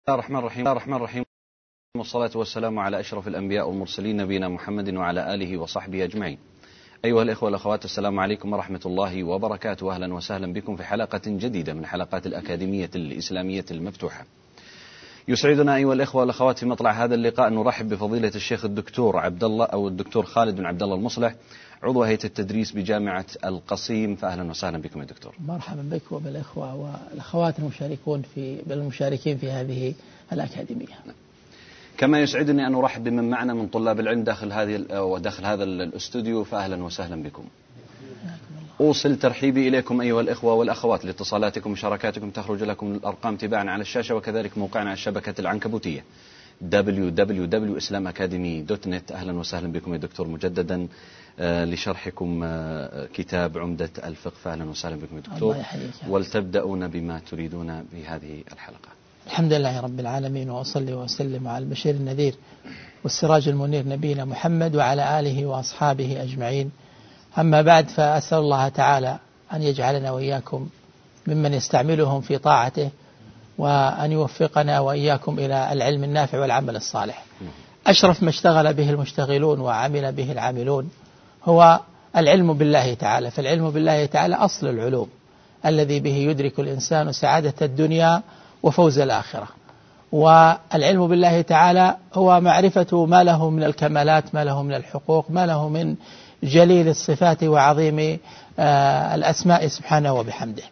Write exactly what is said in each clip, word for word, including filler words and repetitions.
الرحمن الرحيم الرحمن الرحيم والصلاة والسلام على أشرف الأنبياء والمرسلين نبينا محمد وعلى آله وصحبه أجمعين. أيها الإخوة والأخوات، السلام عليكم ورحمة الله وبركاته. أهلا وسهلا بكم في حلقة جديدة من حلقات الأكاديمية الإسلامية المفتوحة. يسعدنا أيها الإخوة والأخوات في مطلع هذا اللقاء أن نرحب بفضيلة الشيخ الدكتور عبد الله أو الدكتور خالد بن عبد الله المصلح، عضو هيئة التدريس بجامعة القصيم. فأهلا وسهلا بكم يا دكتور. مرحبا بك وبالإخوة والأخوات المشاركون في بالمشاركين في هذه الأكاديمية. كما يسعدني أن أرحب بمن معنا من طلاب العلم داخل هذه وداخل هذا الاستوديو، فأهلا وسهلا بكم. أوصل ترحيبي إليكم أيها الإخوة والأخوات لاتصالاتكم ومشاركاتكم. تخرج لكم الأرقام تباعا على الشاشة، وكذلك موقعنا على الشبكة العنكبوتية دبليو دبليو دبليو دوت إسلام أكاديمي دوت نت. أهلا وسهلا بكم يا دكتور مجددا آه لشرحكم آه كتاب عمدة الفقه. فأهلا وسهلا بكم يا دكتور، ولتبدأون بما تريدون بهذه الحلقة. الحمد لله رب العالمين، وأصلي وأسلم على البشير النذير والسراج المنير نبينا محمد وعلى آله وأصحابه أجمعين. أما بعد، فأسأل الله تعالى أن يجعلنا وإياكم ممن يستعملهم في طاعته، وأن يوفقنا وإياكم إلى العلم النافع والعمل الصالح. أشرف ما اشتغل به المشتغلون وعمل به العاملون هو العلم بالله تعالى، فالعلم بالله تعالى أصل العلوم الذي به يدرك الإنسان سعادة الدنيا وفوز الآخرة. والعلم بالله تعالى هو معرفة ما له من الكمالات، ما له من الحقوق، ما له من جليل الصفات وعظيم الأسماء سبحانه وبحمده.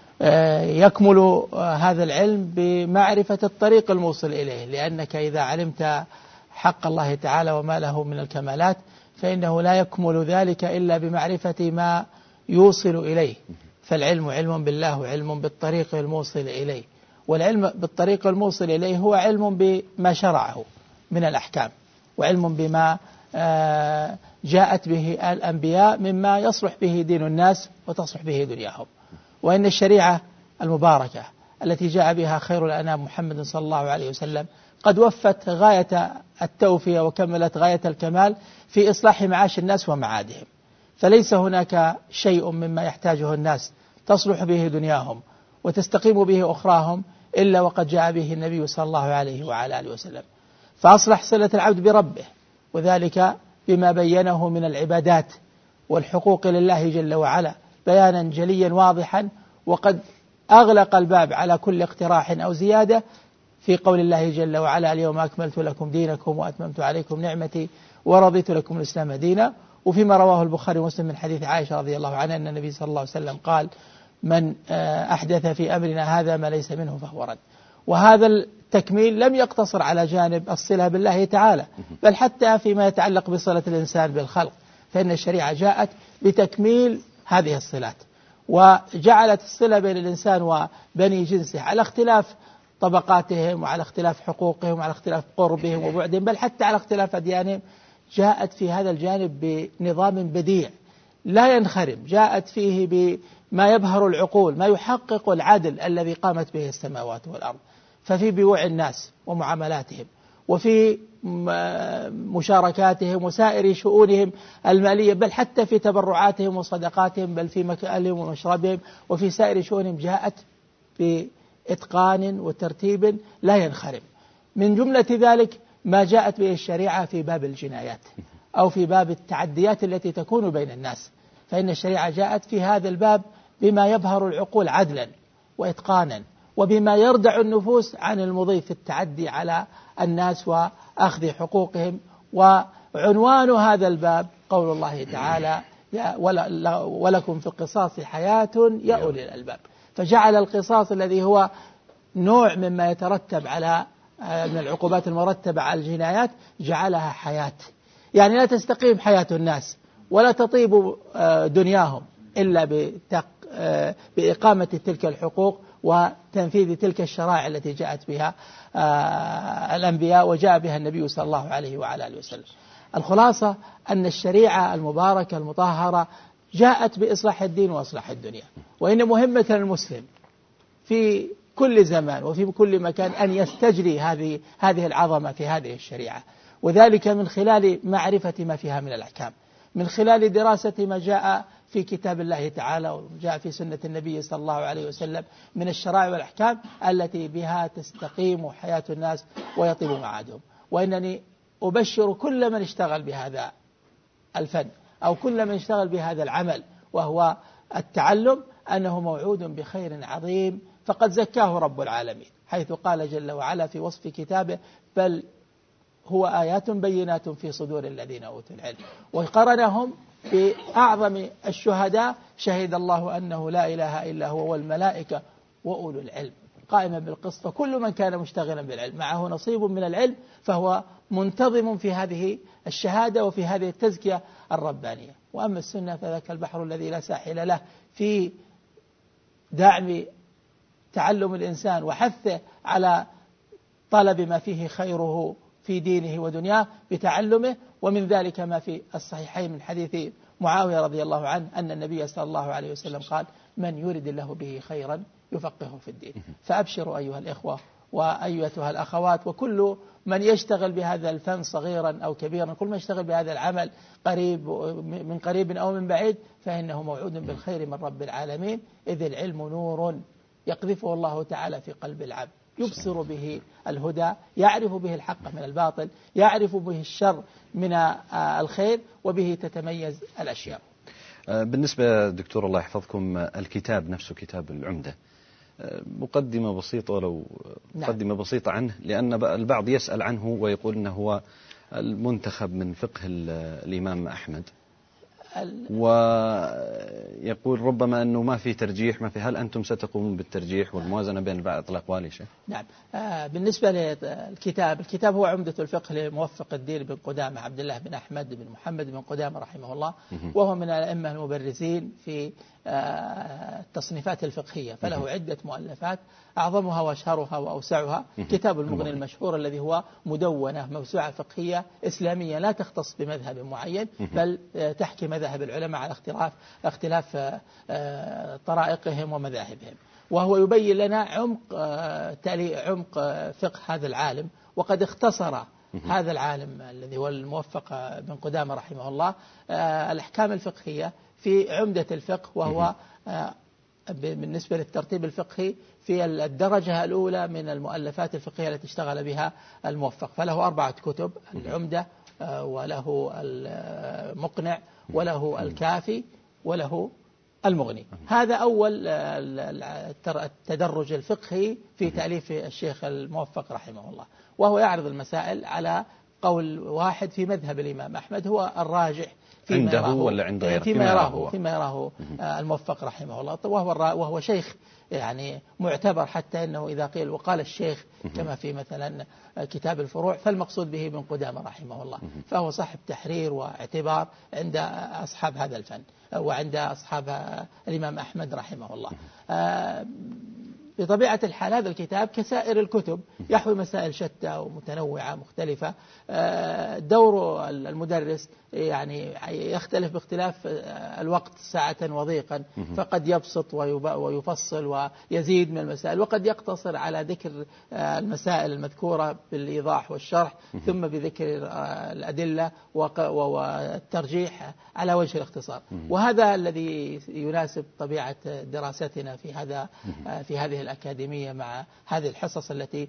يكمل هذا العلم بمعرفة الطريق الموصل إليه، لأنك إذا علمت حق الله تعالى وما له من الكمالات فإنه لا يكمل ذلك إلا بمعرفة ما يوصل إليه. فالعلم علم بالله وعلم بالطريق الموصل إليه، والعلم بالطريق الموصل إليه هو علم بما شرعه من الأحكام، وعلم بما جاءت به الأنبياء مما يصلح به دين الناس وتصلح به دنياهم. وإن الشريعة المباركة التي جاء بها خير الأنام محمد صلى الله عليه وسلم قد وفت غاية التوفية وكملت غاية الكمال في إصلاح معاش الناس ومعادهم. فليس هناك شيء مما يحتاجه الناس تصلح به دنياهم وتستقيم به أخراهم إلا وقد جاء به النبي صلى الله عليه وعلى آله وسلم. فأصلح صلة العبد بربه، وذلك بما بينه من العبادات والحقوق لله جل وعلا بيانا جليا واضحا، وقد أغلق الباب على كل اقتراح أو زيادة في قول الله جل وعلا: اليوم أكملت لكم دينكم وأتممت عليكم نعمتي ورضيت لكم الإسلام دينا. وفيما رواه البخاري ومسلم من حديث عائشة رضي الله عنها أن النبي صلى الله عليه وسلم قال: من أحدث في أمرنا هذا ما ليس منه فهو رد. وهذا التكميل لم يقتصر على جانب الصلة بالله تعالى، بل حتى فيما يتعلق بصلة الإنسان بالخلق، فإن الشريعة جاءت بتكميل هذه الصلات، وجعلت الصلة بين الإنسان وبني جنسه على اختلاف طبقاتهم وعلى اختلاف حقوقهم وعلى اختلاف قربهم وبعدهم، بل حتى على اختلاف أديانهم. جاءت في هذا الجانب بنظام بديع لا ينخرم، جاءت فيه بما يبهر العقول، ما يحقق العدل الذي قامت به السماوات والأرض. ففي بيوع الناس ومعاملاتهم، وفي مشاركاتهم وسائر شؤونهم المالية، بل حتى في تبرعاتهم وصدقاتهم، بل في مكانهم ومشربهم وفي سائر شؤونهم، جاءت بإتقان وترتيب لا ينخرم. من جملة ذلك ما جاءت به الشريعة في باب الجنايات أو في باب التعديات التي تكون بين الناس، فإن الشريعة جاءت في هذا الباب بما يبهر العقول عدلا وإتقانا، وبما يردع النفوس عن المضي في التعدي على الناس وأخذ حقوقهم. وعنوان هذا الباب قول الله تعالى: ولكم في القصاص حياة يا أولي الألباب. فجعل القصاص الذي هو نوع مما يترتب على من العقوبات المرتبة على الجنايات جعلها حياة، يعني لا تستقيم حياة الناس ولا تطيب دنياهم إلا بإقامة تلك الحقوق وتنفيذ تلك الشرائع التي جاءت بها الأنبياء وجاء بها النبي صلى الله عليه وعلى آله وسلم. الخلاصة أن الشريعة المباركة المطهرة جاءت بإصلاح الدين وإصلاح الدنيا، وإن مهمة المسلم في كل زمان وفي كل مكان أن يستجري هذه هذه العظمة في هذه الشريعة، وذلك من خلال معرفة ما فيها من الأحكام، من خلال دراسة ما جاء في كتاب الله تعالى وجاء في سنة النبي صلى الله عليه وسلم من الشرائع والأحكام التي بها تستقيم حياة الناس ويطيب معادهم. وإنني أبشر كل من اشتغل بهذا الفن أو كل من اشتغل بهذا العمل وهو التعلم أنه موعود بخير عظيم، فقد زكاه رب العالمين حيث قال جل وعلا في وصف كتابه: بل هو آيات بينات في صدور الذين أوتوا العلم. وقرنهم بأعظم الشهداء: شهد الله أنه لا إله إلا هو والملائكة وأولو العلم قائما بالقسط. فكل من كان مشتغلا بالعلم معه نصيب من العلم فهو منتظم في هذه الشهادة وفي هذه التزكية الربانية. وأما السنة فذاك البحر الذي لا ساحل له في دعم تعلم الإنسان وحثه على طلب ما فيه خيره في دينه ودنياه بتعلمه. ومن ذلك ما في الصحيحين من حديث معاوية رضي الله عنه أن النبي صلى الله عليه وسلم قال: من يرد الله به خيرا يفقهه في الدين. فأبشروا أيها الإخوة وأيتها الأخوات وكل من يشتغل بهذا الفن صغيرا أو كبيرا، كل من يشتغل بهذا العمل قريب من قريب أو من بعيد فإنه موعود بالخير من رب العالمين، إذ العلم نور يقذفه الله تعالى في قلب العبد يبصر به الهدى، يعرف به الحق من الباطل، يعرف به الشر من الخير، وبه تتميز الأشياء. بالنسبة دكتور الله يحفظكم الكتاب نفسه كتاب العمدة، مقدمة بسيطة ولو مقدمة نعم. بسيطة عنه، لأن البعض يسأل عنه ويقول أنه هو المنتخب من فقه الإمام أحمد، ويقول ربما أنه ما في ترجيح، ما في. هل أنتم ستقومون بالترجيح والموازنة بين بعض الأقوال يا شيخ؟ نعم. آه بالنسبة للكتاب، الكتاب هو عمدة الفقه لموفق الدين بن قدامة عبد الله بن أحمد بن محمد بن قدامة رحمه الله، وهو من الأئمة المبرزين في آه التصنيفات الفقهية، فله عدة مؤلفات أعظمها وأشهرها وأوسعها كتاب المغني المشهور الذي هو مدونة موسوعة فقهية إسلامية لا تختص بمذهب معين بل تحكي مذاهب العلماء على اختلاف اختلاف طرائقهم ومذاهبهم، وهو يبين لنا عمق عمق فقه هذا العالم. وقد اختصر هذا العالم الذي هو الموفق بن قدامة رحمه الله الأحكام الفقهية في عمدة الفقه، وهو بالنسبة للترتيب الفقهي في الدرجة الأولى من المؤلفات الفقهية التي اشتغل بها الموفق. فله أربعة كتب: العمدة، وله المقنع، وله الكافي، وله المغني. هذا أول التدرج الفقهي في تأليف الشيخ الموفق رحمه الله، وهو يعرض المسائل على قول واحد في مذهب الإمام أحمد هو الراجح فيما عنده ولا عنده فيما, فيما يراه فيما يراه الموفق رحمه الله، وهو وهو شيخ يعني معتبر، حتى أنه إذا قيل وقال الشيخ كما في مثلا كتاب الفروع فالمقصود به بن قدامة رحمه الله، فهو صاحب تحرير واعتبار عند أصحاب هذا الفن وعند أصحاب الإمام أحمد رحمه الله. بطبيعة الحال هذا الكتاب كسائر الكتب يحوي مسائل شتى ومتنوعة مختلفة. دور المدرس يعني يختلف باختلاف الوقت ساعة وضيقا، فقد يبسط ويفصل ويزيد من المسائل، وقد يقتصر على ذكر المسائل المذكورة بالإيضاح والشرح ثم بذكر الأدلة والترجيح على وجه الاختصار. وهذا الذي يناسب طبيعة دراستنا في هذا في هذه الأكاديمية مع هذه الحصص التي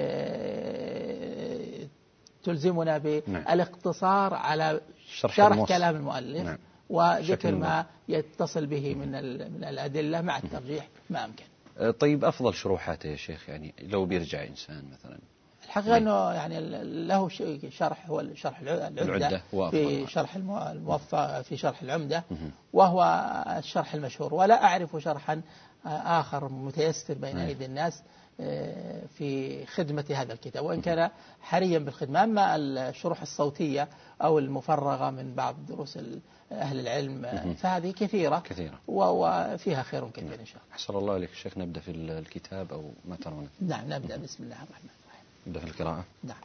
تلزمنا بالاقتصار على شرح, شرح كلام المؤلف نعم. وذكر ما يتصل به من من الأدلة مع الترجيح ما أمكن. طيب أفضل شروحاته يا شيخ، يعني لو بيرجع إنسان مثلا؟ الحقيقة أنه يعني له شرح، هو شرح العمدة في شرح الموفق في شرح العمدة، وهو الشرح المشهور، ولا أعرف شرحا آخر متيسر بين أيدي الناس في خدمة هذا الكتاب، وإن كان حريا بالخدمة. أما الشروح الصوتية أو المفرغة من بعض دروس أهل العلم فهذه كثيرة, كثيرة. وفيها خير كثير إن شاء الله. أحسن الله عليك الشيخ، نبدأ في الكتاب أو ما ترون؟ نعم نبدأ. بسم الله الرحمن الرحيم. نبدأ في القراءة. نعم.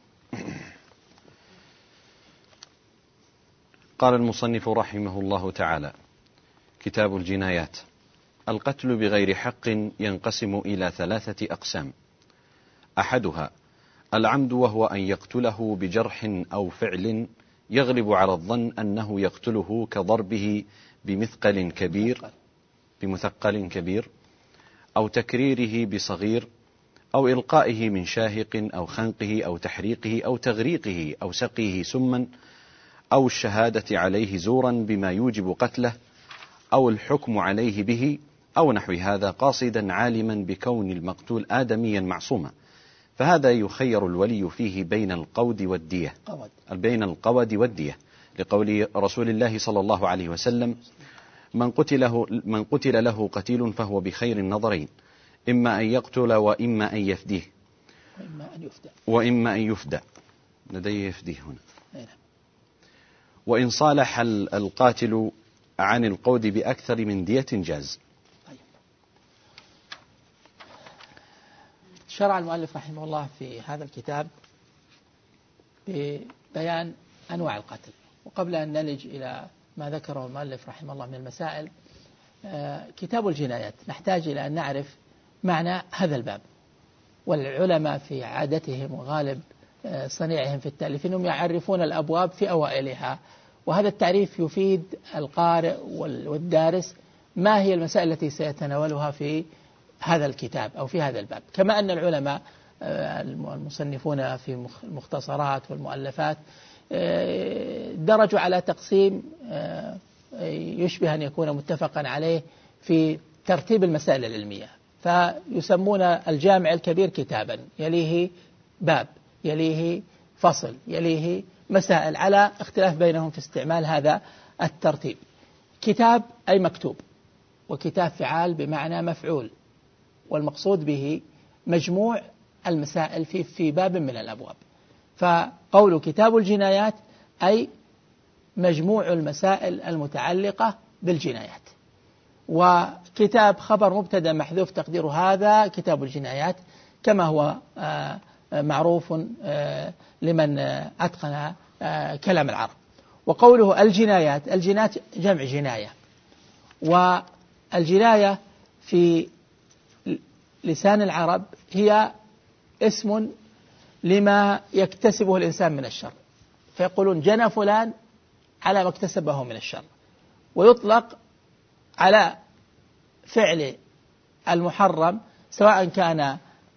قال المصنف رحمه الله تعالى: كتاب الجنايات. القتل بغير حق ينقسم إلى ثلاثة أقسام: أحدها العمد، وهو أن يقتله بجرح أو فعل يغلب على الظن أنه يقتله كضربه بمثقل كبير بمثقل كبير أو تكريره بصغير أو إلقائه من شاهق أو خنقه أو تحريقه أو تغريقه أو سقيه سما أو الشهادة عليه زورا بما يوجب قتله أو الحكم عليه به أو نحو هذا، قاصدا عالما بكون المقتول آدميا معصوما، فهذا يخير الولي فيه بين القود والدية بين القود والدية لقول رسول الله صلى الله عليه وسلم: من قتله, من قتل له قتيل فهو بخير النظرين، إما أن يقتل وإما أن يفديه وإما أن يفدى وإما أن يفدى لدي يفديه هنا. وإن صالح القاتل عن القود بأكثر من دية جاز. شرع المؤلف رحمه الله في هذا الكتاب ببيان أنواع القتل. وقبل أن نلج إلى ما ذكره المؤلف رحمه الله من المسائل، كتاب الجنايات نحتاج إلى أن نعرف معنى هذا الباب. والعلماء في عادتهم وغالب صنيعهم في التأليف أنهم يعرفون الأبواب في أوائلها، وهذا التعريف يفيد القارئ والدارس ما هي المسائل التي سيتناولها في هذا الكتاب أو في هذا الباب. كما أن العلماء المصنفون في المختصرات والمؤلفات درجوا على تقسيم يشبه أن يكون متفقا عليه في ترتيب المسائل العلمية، فيسمون الجامع الكبير كتابا، يليه باب، يليه فصل، يليه مسائل، على اختلاف بينهم في استعمال هذا الترتيب. كتاب أي مكتوب، وكتاب فعال بمعنى مفعول، والمقصود به مجموع المسائل في في باب من الأبواب. فقول كتاب الجنايات أي مجموع المسائل المتعلقة بالجنايات. وكتاب خبر مبتدأ محذوف تقدير هذا كتاب الجنايات، كما هو معروف لمن أتقن كلام العرب. وقوله الجنايات، الجنايات جمع جناية، والجناية في لسان العرب هي اسم لما يكتسبه الإنسان من الشر، فيقولون جنى فلان على ما اكتسبه من الشر. ويطلق على فعل المحرم سواء كان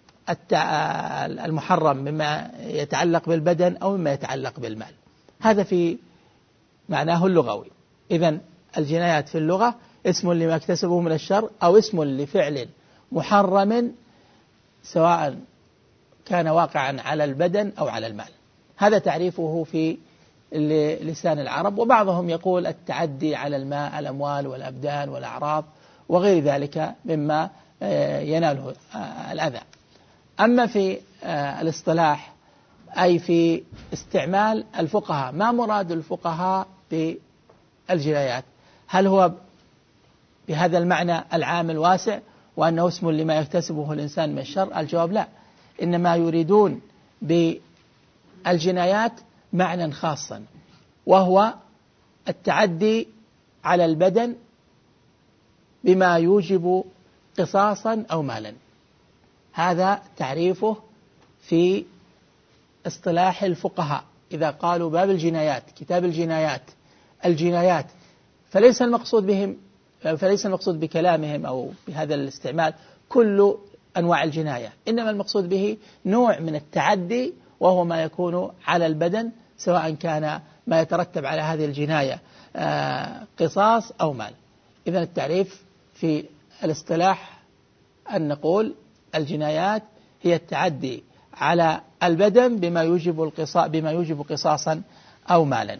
المحرم مما يتعلق بالبدن أو مما يتعلق بالمال. هذا في معناه اللغوي. إذن الجنايات في اللغة اسم لما اكتسبه من الشر أو اسم لفعل محرم سواء كان واقعا على البدن أو على المال. هذا تعريفه في لسان العرب. وبعضهم يقول التعدي على الماء، الأموال والأبدان والأعراض وغير ذلك مما يناله الأذى. أما في الاصطلاح أي في استعمال الفقهاء، ما مراد الفقهاء بالجنايات؟ هل هو بهذا المعنى العام الواسع وأنه اسم لما يكتسبه الإنسان من الشر؟ الجواب لا، إنما يريدون بالجنايات معنى خاصا، وهو التعدي على البدن بما يوجب قصاصا أو مالا. هذا تعريفه في اصطلاح الفقهاء إذا قالوا باب الجنايات، كتاب الجنايات، الجنايات، فليس المقصود بهم فليس المقصود بكلامهم أو بهذا الاستعمال كل أنواع الجناية، إنما المقصود به نوع من التعدي وهو ما يكون على البدن سواء كان ما يترتب على هذه الجناية قصاص أو مال. إذن التعريف في الاصطلاح أن نقول الجنايات هي التعدي على البدن بما يوجب القصاص بما يوجب قصاصا أو مالا.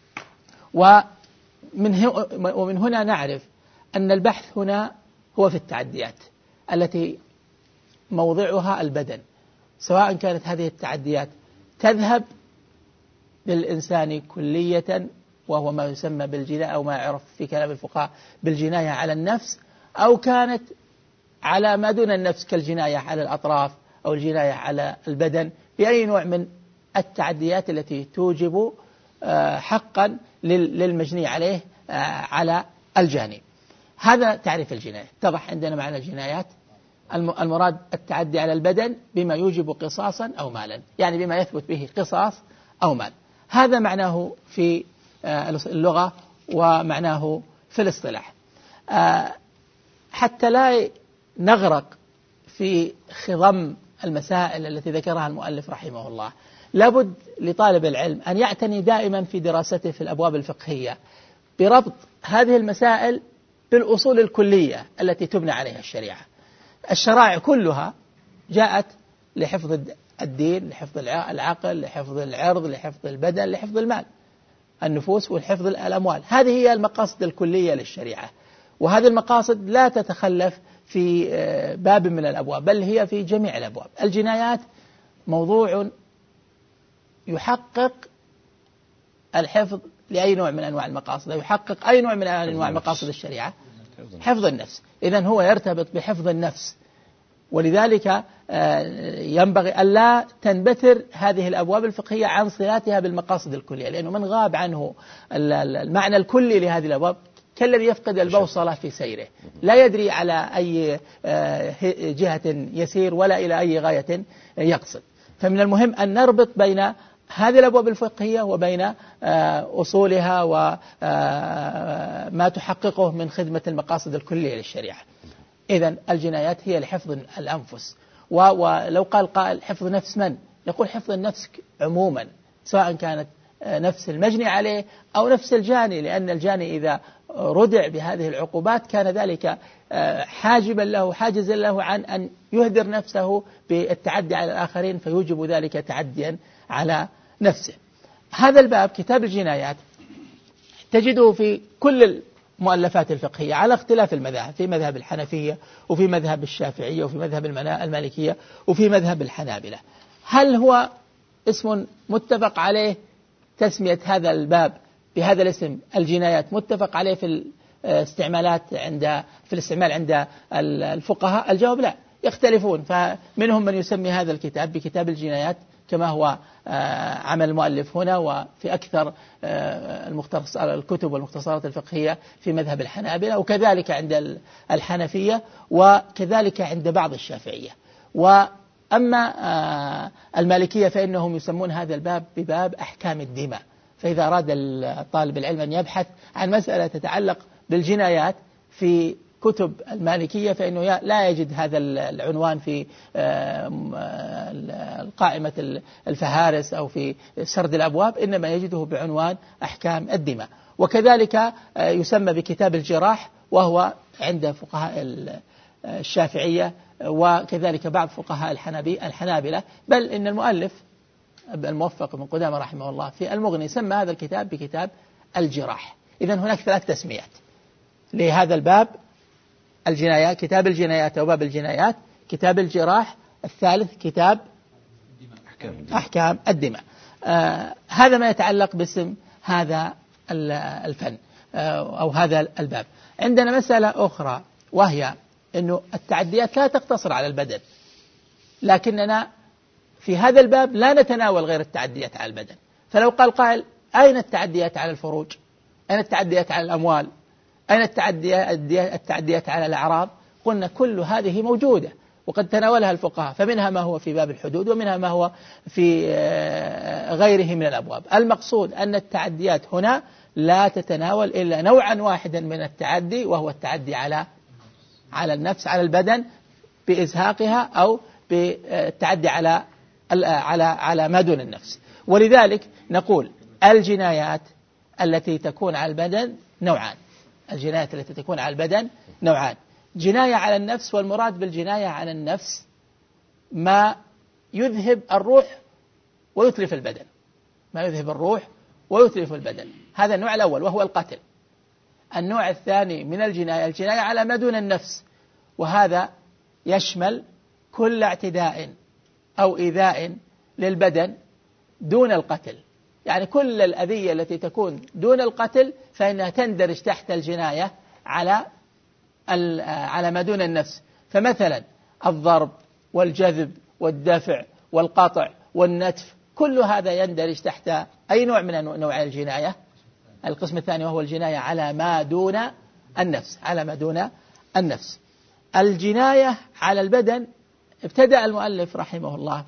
ومن ومن هنا نعرف أن البحث هنا هو في التعديات التي موضعها البدن، سواء كانت هذه التعديات تذهب بالإنسان كلية وهو ما يسمى بالجناية أو ما يعرف في كلام الفقهاء بالجناية على النفس، أو كانت على ما دون النفس كالجناية على الأطراف أو الجناية على البدن، بأي نوع من التعديات التي توجب حقا للمجني عليه على الجاني. هذا تعريف الجناية. اتضح عندنا معنى الجنايات المراد التعدي على البدن بما يوجب قصاصا أو مالا، يعني بما يثبت به قصاص أو مال. هذا معناه في اللغة ومعناه في الاصطلاح. حتى لا نغرق في خضم المسائل التي ذكرها المؤلف رحمه الله، لابد لطالب العلم أن يعتني دائما في دراسته في الأبواب الفقهية بربط هذه المسائل بالأصول الكلية التي تبنى عليها الشريعة. الشرائع كلها جاءت لحفظ الدين، لحفظ العقل، لحفظ العرض، لحفظ البدن، لحفظ المال، النفوس، والحفظ الأموال. هذه هي المقاصد الكلية للشريعة، وهذه المقاصد لا تتخلف في باب من الأبواب، بل هي في جميع الأبواب. الجنايات موضوع يحقق الحفظ لأي نوع من أنواع المقاصد، يحقق أي نوع من أنواع مقاصد الشريعة، حفظ النفس. إذن هو يرتبط بحفظ النفس، ولذلك ينبغي ألا تنبتر هذه الأبواب الفقهية عن صلاتها بالمقاصد الكلية، لأنه من غاب عنه المعنى الكلي لهذه الأبواب كالذي يفقد البوصلة في سيره، لا يدري على أي جهة يسير ولا إلى أي غاية يقصد. فمن المهم أن نربط بين هذه الأبواب الفقهية وبين أصولها وما تحققه من خدمة المقاصد الكلية للشريعة. إذن الجنايات هي لحفظ الأنفس، ولو قال قائل حفظ نفس من؟ يقول حفظ النفس عموما، سواء كانت نفس المجني عليه أو نفس الجاني، لأن الجاني إذا ردع بهذه العقوبات كان ذلك حاجبا له حاجزا له عن أن يهدر نفسه بالتعدي على الآخرين، فيوجب ذلك تعديا على نفسه. هذا الباب كتاب الجنايات تجده في كل المؤلفات الفقهية على اختلاف المذاهب، في مذهب الحنفية وفي مذهب الشافعية وفي مذهب المالكية وفي مذهب الحنابلة. هل هو اسم متفق عليه تسمية هذا الباب بهذا الاسم الجنايات، متفق عليه في الاستعمالات عند في الاستعمال عند الفقهاء؟ الجواب لا، يختلفون. فمنهم من يسمي هذا الكتاب بكتاب الجنايات كما هو عمل المؤلف هنا، وفي أكثر الكتب والمختصرات الفقهية في مذهب الحنابلة، وكذلك عند الحنفية، وكذلك عند بعض الشافعية. وأما المالكية فإنهم يسمون هذا الباب بباب أحكام الدماء. فإذا أراد طالب العلم أن يبحث عن مسألة تتعلق بالجنايات في كتب المالكية فإنه لا يجد هذا العنوان في قائمة الفهارس أو في سرد الأبواب، إنما يجده بعنوان أحكام الدماء. وكذلك يسمى بكتاب الجراح، وهو عند فقهاء الشافعية وكذلك بعض فقهاء الحنابلة، بل إن المؤلف الموفق بن قدامة رحمه الله في المغني سمى هذا الكتاب بكتاب الجراح. إذن هناك ثلاث تسميات لهذا الباب: الجنايات، كتاب الجنايات أو باب الجنايات، كتاب الجراح، الثالث كتاب أحكام الدماء. آه هذا ما يتعلق باسم هذا الفن آه أو هذا الباب. عندنا مسألة أخرى، وهي أنه التعديات لا تقتصر على البدن، لكننا في هذا الباب لا نتناول غير التعديات على البدن. فلو قال قائل أين التعديات على الفروج؟ أين التعديات على الأموال؟ أين التعديات على الأعراض؟ قلنا كل هذه موجودة وقد تناولها الفقهاء، فمنها ما هو في باب الحدود ومنها ما هو في غيره من الأبواب. المقصود أن التعديات هنا لا تتناول إلا نوعا واحدا من التعدي، وهو التعدي على على النفس، على البدن بإزهاقها، أو بالتعدي على على على ما دون النفس. ولذلك نقول الجنايات التي تكون على البدن نوعان. الجنايات التي تكون على البدن نوعان: جناية على النفس، والمراد بالجناية على النفس ما يذهب الروح ويتلف البدن، ما يذهب الروح ويتلف البدن، هذا النوع الأول وهو القتل. النوع الثاني من الجناية الجناية على ما دون النفس، وهذا يشمل كل اعتداء أو إيذاء للبدن دون القتل، يعني كل الأذية التي تكون دون القتل فإنها تندرج تحت الجناية على على ما دون النفس. فمثلا الضرب والجذب والدفع والقطع والنتف، كل هذا يندرج تحت أي نوع من نوع الجناية؟ القسم الثاني وهو الجناية على ما دون النفس، على ما دون النفس. الجناية على البدن ابتدأ المؤلف رحمه الله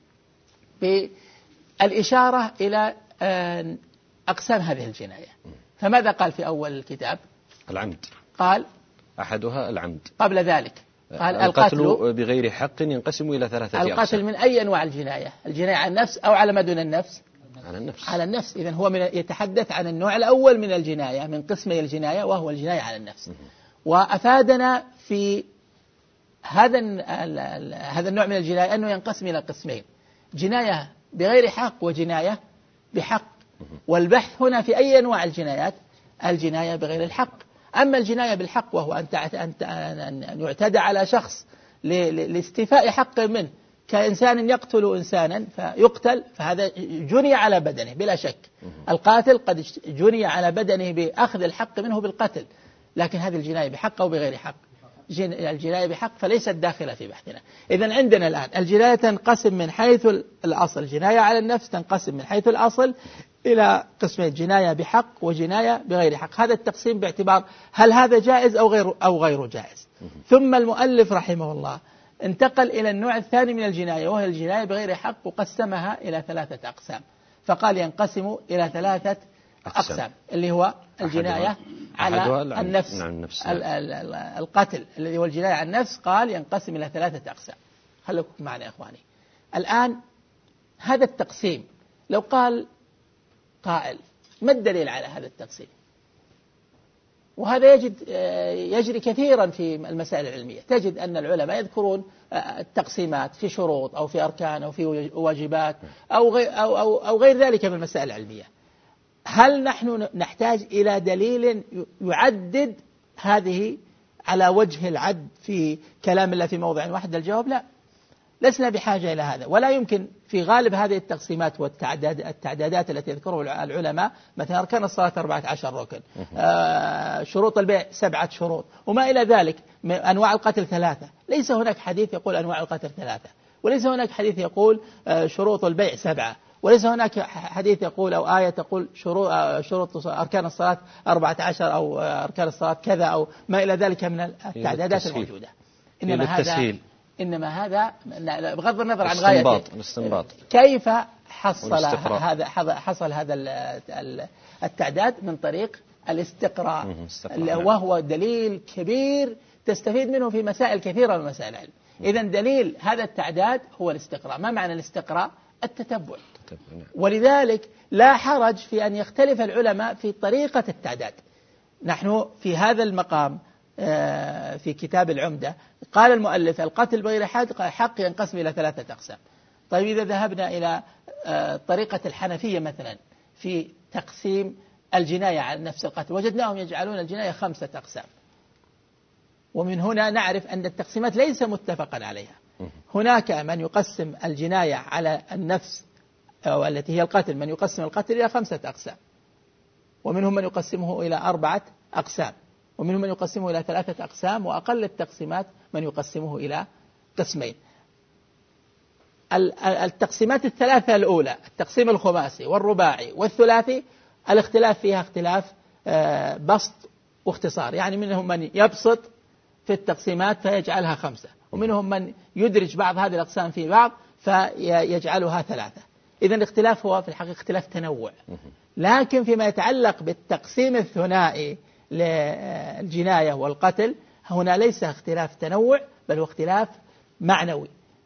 بالإشارة إلى أقسام هذه الجناية. فماذا قال في أول الكتاب؟ العمد قال أحدها العمد. قبل ذلك قال القتل, القتل بغير حق ينقسم إلى ثلاثة أقسام. القتل من أي أنواع الجناية؟ الجناية على النفس أو على ما دون النفس؟ على النفس. على النفس. إذن هو من يتحدث عن النوع الأول من الجناية، من قسمي الجناية، وهو الجناية على النفس. وأفادنا في هذا هذا النوع من الجناية أنه ينقسم إلى قسمين: جناية بغير حق وجناية بحق. والبحث هنا في أي أنواع الجنايات؟ الجناية بغير الحق. أما الجناية بالحق وهو أن أن يعتدى على شخص لاستيفاء حق منه، كإنسان يقتل إنسانا فيقتل، فهذا جني على بدنه بلا شك. القاتل قد جني على بدنه بأخذ الحق منه بالقتل، لكن هذه الجناية بحق أو بغير حق؟ الجناية بحق، فليست داخلة في بحثنا. إذن عندنا الآن الجناية تنقسم من حيث الأصل، جناية على النفس تنقسم من حيث الأصل إلى قسمين: جناية بحق وجناية بغير حق. هذا التقسيم باعتبار هل هذا جائز أو غير أو غير جائز. ثم المؤلف رحمه الله انتقل إلى النوع الثاني من الجناية، وهي الجناية بغير حق، وقسمها إلى ثلاثة أقسام. فقال ينقسم إلى ثلاثة أقسام, أقسام اللي هو الجناية على النفس, النفس القتل الذي هو الجناية على النفس، قال ينقسم إلى ثلاثة أقسام. خليكم معنا يا إخواني. الآن هذا التقسيم لو قال قائل ما الدليل على هذا التقسيم؟ وهذا يجد يجري كثيرا في المسائل العلمية. تجد أن العلماء يذكرون التقسيمات في شروط أو في أركان أو في واجبات أو غير, أو, أو, أو غير ذلك من المسائل العلمية. هل نحن نحتاج إلى دليل يعدد هذه على وجه العد في كلام الله في موضع واحد؟ الجواب لا، لسنا بحاجة إلى هذا. ولا يمكن في غالب هذه التقسيمات والتعدادات التي يذكرها العلماء، مثلا أركان الصلاة أربعة عشر ركن، آه شروط البيع سبعة شروط، وما إلى ذلك، أنواع القتل ثلاثة. ليس هناك حديث يقول أنواع القتل ثلاثة، وليس هناك حديث يقول آه شروط البيع سبعة، وليس هناك حديث يقول أو آية تقول شروط, آه شروط أركان الصلاة أربعة عشر أو آه أركان الصلاة كذا أو ما إلى ذلك من التعدادات الموجودة. إنما هذا إنما هذا بغض النظر عن غايته، الاستنباط كيف حصل هذا حصل هذا التعداد؟ من طريق الاستقراء، وهو دليل كبير تستفيد منه في مسائل كثيرة من مسائل العلم. إذن دليل هذا التعداد هو الاستقراء. ما معنى الاستقراء؟ التتبع. ولذلك لا حرج في أن يختلف العلماء في طريقة التعداد. نحن في هذا المقام في كتاب العمدة قال المؤلف القتل بغير حق ينقسم إلى ثلاثة أقسام. طيب إذا ذهبنا إلى طريقة الحنفية مثلا في تقسيم الجناية على نفس القتل، وجدناهم يجعلون الجناية خمسة أقسام. ومن هنا نعرف أن التقسيمات ليس متفقا عليها. هناك من يقسم الجناية على النفس أو التي هي القتل، من يقسم القتل إلى خمسة أقسام، ومنهم من يقسمه إلى أربعة أقسام، ومنهم من يقسمه إلى ثلاثة أقسام، وأقل التقسيمات من يقسمه إلى قسمين. التقسيمات الثلاثة الأولى، التقسيم الخماسي والرباعي والثلاثي، الاختلاف فيها اختلاف بسط واختصار. يعني منهم من يبسط في التقسيمات فيجعلها خمسة، ومنهم من يدرج بعض هذه الأقسام في بعض فيجعلها ثلاثة. إذن الاختلاف هو في الحقيقة اختلاف تنوع. لكن فيما يتعلق بالتقسيم الثنائي للجناية والقتل، هنا ليس اختلاف تنوع بل هو اختلاف معنوي.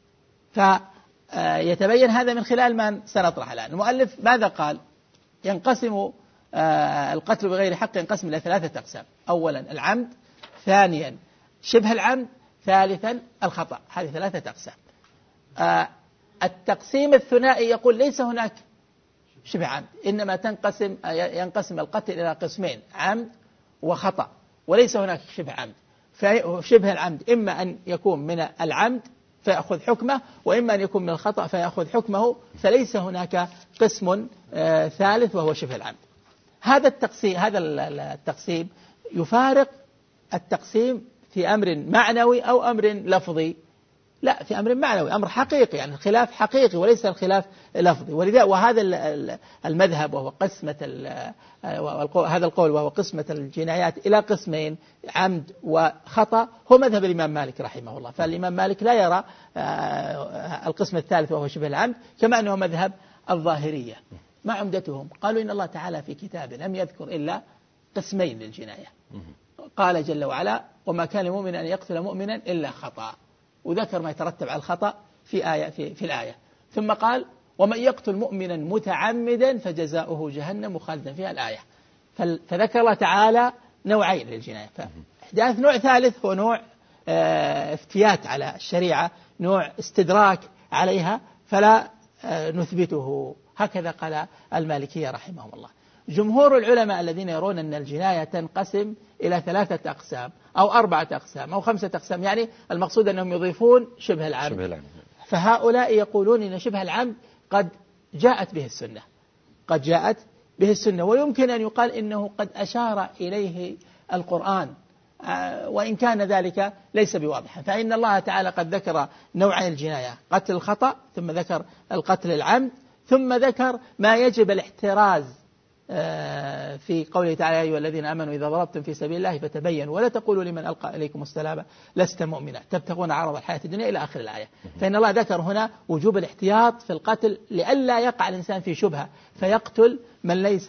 فيتبين هذا من خلال ما سنطرح الآن. المؤلف ماذا قال؟ ينقسم القتل بغير حق ينقسم إلى ثلاثة أقسام: أولا العمد، ثانيا شبه العمد، ثالثا الخطأ. هذه ثلاثة أقسام. التقسيم الثنائي يقول ليس هناك شبه عمد، إنما تنقسم ينقسم القتل إلى قسمين: عمد وخطأ، وليس هناك شبه عمد. فشبه العمد إما أن يكون من العمد فيأخذ حكمه، وإما أن يكون من الخطأ فيأخذ حكمه، فليس هناك قسم ثالث وهو شبه العمد. هذا التقسيم هذا التقسيم يفارق التقسيم في أمر معنوي أو أمر لفظي. لا، في أمر معنوي، أمر حقيقي، يعني الخلاف حقيقي وليس الخلاف لفظي. ولذا وهذا المذهب وهو قسمة هذا القول وهو قسمة الجنايات إلى قسمين: عمد وخطأ، هو مذهب الإمام مالك رحمه الله. فالإمام مالك لا يرى القسم الثالث وهو شبه العمد، كما أنه مذهب الظاهرية. ما عمدتهم؟ قالوا إن الله تعالى في كتابه لم يذكر إلا قسمين للجناية، قال جل وعلا وما كان لمؤمن أن يقتل مؤمنا إلا خطأ، وذكر ما يترتب على الخطأ في آية في, في الآية، ثم قال ومن يقتل مؤمنا متعمدا فجزاؤه جهنم خالدا فيها الآية. فذكر الله تعالى نوعين للجناية، فإحداث نوع ثالث هو نوع افتيات على الشريعة، نوع استدراك عليها، فلا نثبته. هكذا قال المالكية رحمهم الله. جمهور العلماء الذين يرون أن الجناية تنقسم إلى ثلاثة أقسام أو أربعة أقسام أو خمسة أقسام، يعني المقصود أنهم يضيفون شبه العمد، فهؤلاء يقولون أن شبه العمد قد جاءت به السنة، قد جاءت به السنة، ويمكن أن يقال إنه قد أشار إليه القرآن وإن كان ذلك ليس بواضحا. فإن الله تعالى قد ذكر نوعي الجناية، قتل الخطأ، ثم ذكر القتل العمد، ثم ذكر ما يجب الاحتراز في قوله تعالى يا أيها الذين آمنوا إذا ضربتم في سبيل الله فتبينوا ولا تقولوا لمن ألقى إليكم السلام لست مؤمنا تبتغون عرض الحياة الدنيا إلى آخر الآية. فإن الله ذكر هنا وجوب الاحتياط في القتل لئلا يقع الإنسان في شبهة فيقتل من ليس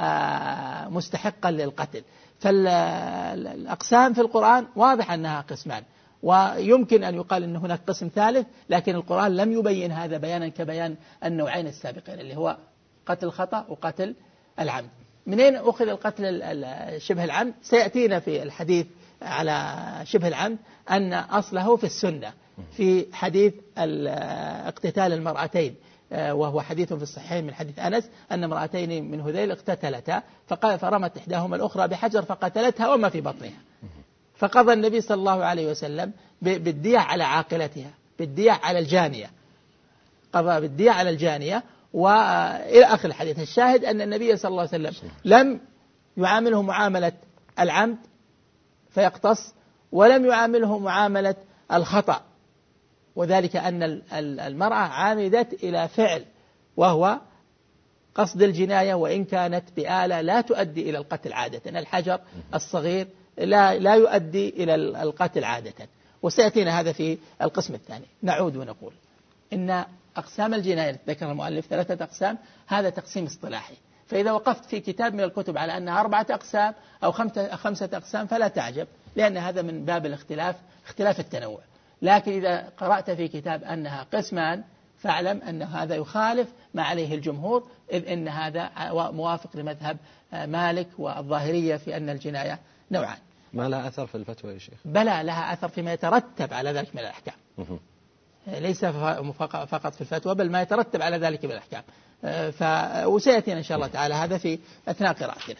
مستحقا للقتل. فالأقسام في القرآن واضح أنها قسمان، ويمكن أن يقال أن هناك قسم ثالث، لكن القرآن لم يبين هذا بيانا كبيان النوعين السابقين اللي هو قتل الخطأ وقتل العمد. منين أخذ القتل شبه العمد؟ سيأتينا في الحديث على شبه العمد أن أصله في السنة، في حديث اقتتال المرأتين، وهو حديث في الصحيحين من حديث أنس أن امرأتين من هذيل اقتتلتا فقال فرمت إحداهما الأخرى بحجر فقتلتها وما في بطنها، فقضى النبي صلى الله عليه وسلم بالدية على عاقلتها، بالدية على الجانية، قضى بالدية على الجانية وإلى آخر الحديث. الشاهد أن النبي صلى الله عليه وسلم لم يعامله معاملة العمد فيقتص، ولم يعامله معاملة الخطأ، وذلك أن المرأة عامدت إلى فعل وهو قصد الجناية وإن كانت بآلة لا تؤدي إلى القتل عادة. الحجر الصغير لا لا يؤدي إلى القتل عادة، وسيأتينا هذا في القسم الثاني. نعود ونقول إن أقسام الجناية ذكر المؤلف ثلاثة أقسام، هذا تقسيم اصطلاحي، فإذا وقفت في كتاب من الكتب على أنها أربعة أقسام أو خمسة أقسام فلا تعجب، لأن هذا من باب الاختلاف، اختلاف التنوع. لكن إذا قرأت في كتاب أنها قسمان فاعلم أن هذا يخالف ما عليه الجمهور، إذ إن هذا موافق لمذهب مالك والظاهرية في أن الجناية نوعان. ما لها أثر في الفتوى يا شيخ؟ بلى لها أثر فيما يترتب على ذلك من الأحكام، ليس فقط في الفتوى بل ما يترتب على ذلك من الأحكام. وسيأتينا إن شاء الله تعالى هذا في أثناء قراءتنا.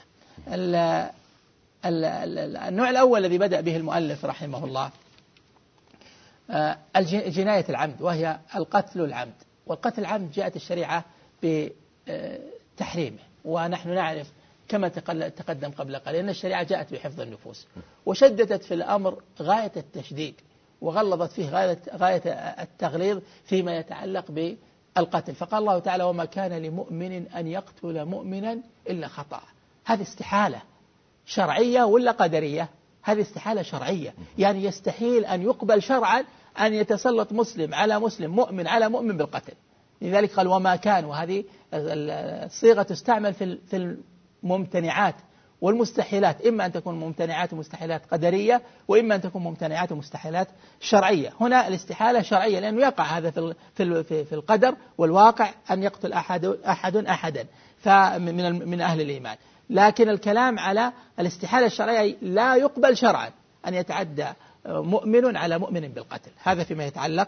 النوع الأول الذي بدأ به المؤلف رحمه الله جناية العمد، وهي القتل العمد. والقتل العمد جاءت الشريعة بتحريمه، ونحن نعرف كما تقدم قبل قليل أن الشريعة جاءت بحفظ النفوس وشددت في الأمر غاية التشديد وغلظت فيه غاية, غاية التغليظ فيما يتعلق بالقتل. فقال الله تعالى وما كان لمؤمن أن يقتل مؤمنا إلا خطأ. هذه استحالة شرعية ولا قدرية؟ هذه استحالة شرعية، يعني يستحيل أن يقبل شرعا أن يتسلط مسلم على مسلم، مؤمن على مؤمن بالقتل. لذلك قال وما كان، وهذه الصيغة تستعمل في الممتنعات والمستحيلات، إما أن تكون ممتنعات ومستحيلات قدرية، وإما أن تكون ممتنعات ومستحيلات شرعية. هنا الاستحالة شرعية لأنه يقع هذا في في في القدر والواقع أن يقتل أحد أحد أحدا فمن من أهل الإيمان. لكن الكلام على الاستحالة الشرعية لا يقبل شرعا أن يتعدى مؤمن على مؤمن بالقتل. هذا فيما يتعلق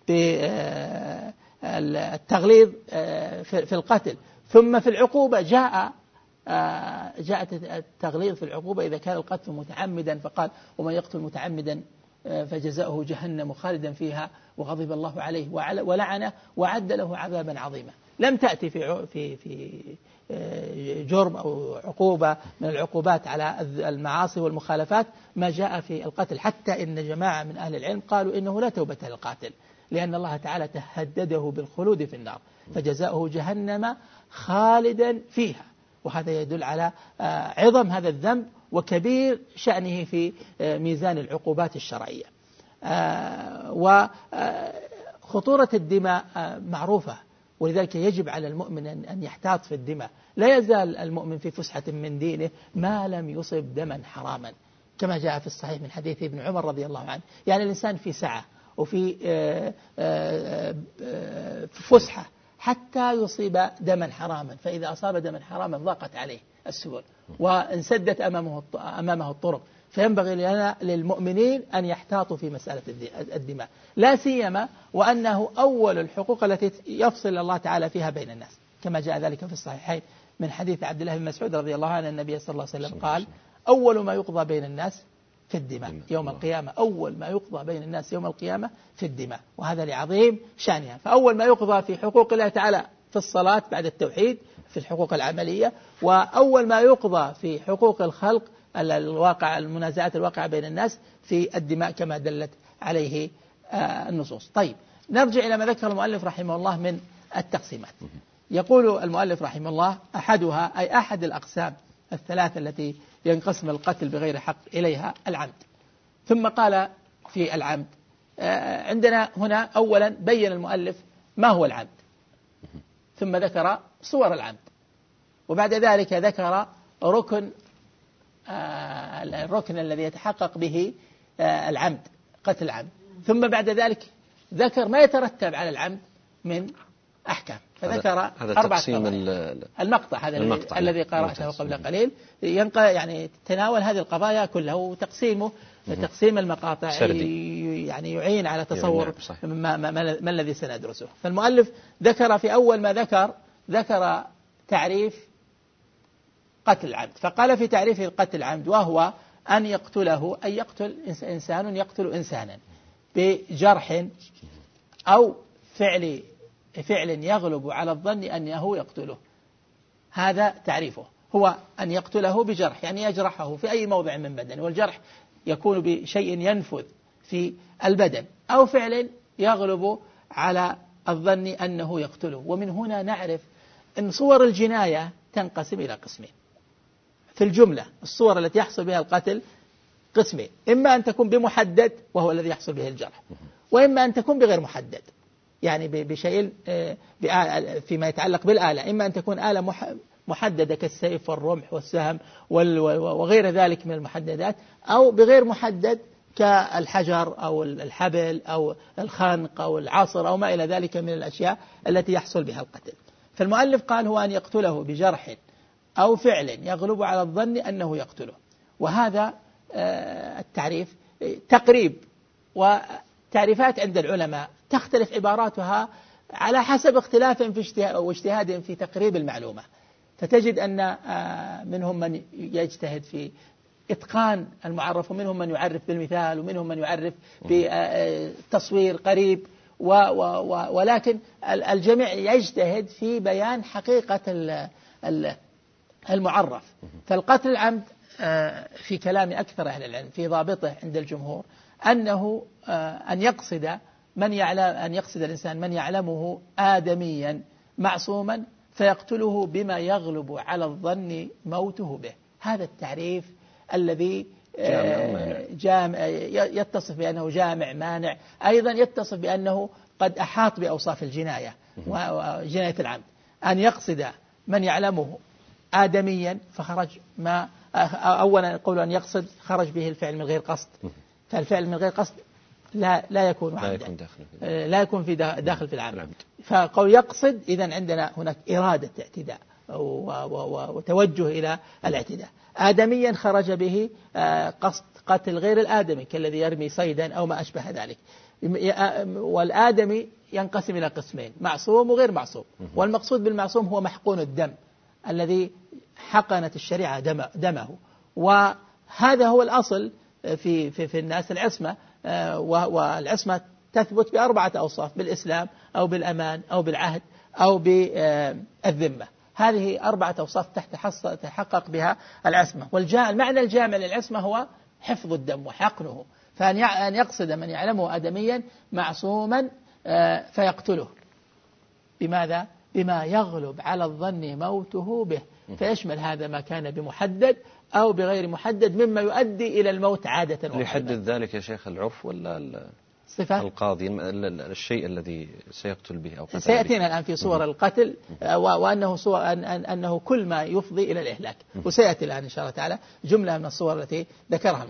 بالتغليظ في القتل. ثم في العقوبة جاء جاءت التغليظ في العقوبة إذا كان القتل متعمدا، فقال ومن يقتل متعمدا فجزاؤه جهنم خالدا فيها وغضب الله عليه ولعنه وعد له عذابا عظيما. لم تأتي في في في جرم أو عقوبة من العقوبات على المعاصي والمخالفات ما جاء في القتل، حتى إن جماعة من أهل العلم قالوا إنه لا توبة للقاتل، لأن الله تعالى تهدده بالخلود في النار فجزاؤه جهنم خالدا فيها. وهذا يدل على عظم هذا الذنب وكبير شأنه في ميزان العقوبات الشرعية. وخطورة الدماء معروفة، ولذلك يجب على المؤمن أن يحتاط في الدماء. لا يزال المؤمن في فسحة من دينه ما لم يصب دما حراما. كما جاء في الصحيح من حديث ابن عمر رضي الله عنه. يعني الإنسان في سعة وفي فسحة حتى يصيب دما حراما، فإذا أصاب دما حراما ضاقت عليه السبل وانسدت أمامه أمامه الطرق، فينبغي لنا للمؤمنين أن يحتاطوا في مسألة الدماء، لا سيما وأنه أول الحقوق التي يفصل الله تعالى فيها بين الناس، كما جاء ذلك في الصحيحين من حديث عبد الله بن مسعود رضي الله عنه النبي صلى الله عليه وسلم قال: أول ما يقضى بين الناس في الدماء يوم القيامة، أول ما يقضى بين الناس يوم القيامة في الدماء، وهذا لعظيم شأنها. فأول ما يقضى في حقوق الله تعالى في الصلاة بعد التوحيد في الحقوق العملية، وأول ما يقضى في حقوق الخلق الواقع المنازعات الواقعة بين الناس في الدماء كما دلت عليه النصوص. طيب، نرجع إلى ما ذكر المؤلف رحمه الله من التقسيمات. يقول المؤلف رحمه الله: أحدها أي أحد الأقسام الثلاثة التي ينقسم القتل بغير حق إليها العمد. ثم قال في العمد عندنا هنا أولا بين المؤلف ما هو العمد، ثم ذكر صور العمد، وبعد ذلك ذكر ركن الركن الذي يتحقق به العمد قتل العمد، ثم بعد ذلك ذكر ما يترتب على العمد من أحكام، فذكر أربعة المقطع هذا المقطع الذي قرأته قبل قليل يعني تناول هذه القضايا كلها، وتقسيمه تقسيم المقاطع سردي. يعني يعين على تصور ما, ما, ما الذي سندرسه. فالمؤلف ذكر في أول ما ذكر ذكر تعريف قتل العمد، فقال في تعريف قتل العمد: وهو أن يقتله أي يقتل إنسان يقتل إنسانا بجرح أو فعل فعل يغلب على الظن أنه يقتله. هذا تعريفه، هو أن يقتله بجرح، يعني يجرحه في أي موضع من بدنه، والجرح يكون بشيء ينفذ في البدن أو فعل يغلب على الظن أنه يقتله. ومن هنا نعرف أن صور الجناية تنقسم إلى قسمين في الجملة. الصور التي يحصل بها القتل قسمين: إما أن تكون بمحدد وهو الذي يحصل به الجرح، وإما أن تكون بغير محدد، يعني بشيء فيما يتعلق بالآلة، إما أن تكون آلة محددة كالسيف والرمح والسهم وغير ذلك من المحددات، أو بغير محدد كالحجر أو الحبل أو الخنق أو العصر أو ما إلى ذلك من الأشياء التي يحصل بها القتل. فالمؤلف قال: هو أن يقتله بجرح أو فعل يغلب على الظن أنه يقتله. وهذا التعريف تقريب، وتعريفات عند العلماء تختلف عباراتها على حسب اختلاف في واجتهاد في تقريب المعلومة، فتجد أن منهم من يجتهد في إتقان المعرف، ومنهم من يعرف بالمثال، ومنهم من يعرف بتصوير قريب، ولكن الجميع يجتهد في بيان حقيقة المعرف. فالقتل العمد في كلام أكثر أهل العلم في ضابطه عند الجمهور أنه أن يقصد من يعلم أن يقصد الإنسان من يعلمه آدميا معصوما فيقتله بما يغلب على الظن موته به. هذا التعريف الذي جامع يتصف بأنه جامع مانع، أيضا يتصف بأنه قد أحاط بأوصاف الجناية وجناية العمد. أن يقصد من يعلمه آدميا فخرج ما أولا يقول أن يقصد خرج به الفعل من غير قصد، فالفعل من غير قصد لا لا يكون لا يكون داخل في لا يكون في داخل في العمد. فقول يقصد إذن عندنا هناك إرادة اعتداء وتوجه إلى الاعتداء. آدميا خرج به قصد قتل غير الآدمي كالذي يرمي صيدا أو ما أشبه ذلك. والآدمي ينقسم إلى قسمين: معصوم وغير معصوم. والمقصود بالمعصوم هو محقون الدم الذي حقنت الشريعة دمه، وهذا هو الأصل في في في الناس العصمة، والعصمة تثبت بأربعة أوصاف: بالإسلام أو بالأمان أو بالعهد أو بالذمة. هذه أربعة أوصاف تحقق بها العصمة. والمعنى الجامع للعصمة هو حفظ الدم وحقنه. فأن يقصد من يعلمه آدميا معصوما فيقتله بماذا؟ بما يغلب على الظن موته به، فيشمل هذا ما كان بمحدد أو بغير محدد مما يؤدي إلى الموت عادة. يحدد ذلك يا شيخ العرف ولا صفة القاضي الشيء الذي سيقتل به أو قتل؟ سيأتينا الآن في صور القتل، وأنه صور أنه كل ما يفضي إلى الإهلاك، وسيأتي الآن إن شاء الله تعالى جملة من الصور التي ذكرها المؤلف.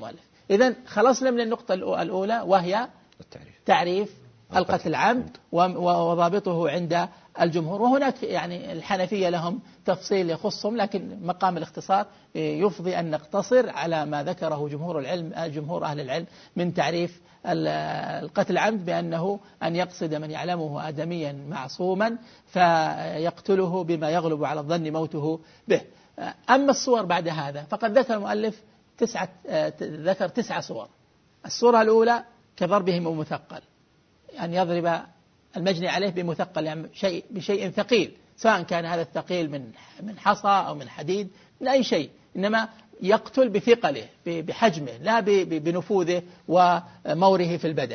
إذن خلصنا من النقطة الأولى وهي التعريف. تعريف القتل عمد وضابطه عند الجمهور. وهناك يعني الحنفية لهم تفصيل يخصهم، لكن مقام الاختصار يفضي أن نقتصر على ما ذكره جمهور العلم جمهور أهل العلم من تعريف القتل عمد بأنه أن يقصد من يعلمه آدميا معصوما فيقتله بما يغلب على الظن موته به. أما الصور بعد هذا فقد ذكر المؤلف تسعة ذكر تسعة صور. الصورة الأولى كضربه بمثقل، أن يضرب المجني عليه بمثقل، يعني شيء بشيء ثقيل، سواء كان هذا الثقيل من من حصى أو من حديد من أي شيء، إنما يقتل بثقله بحجمه لا بنفوذه وموره في البدن.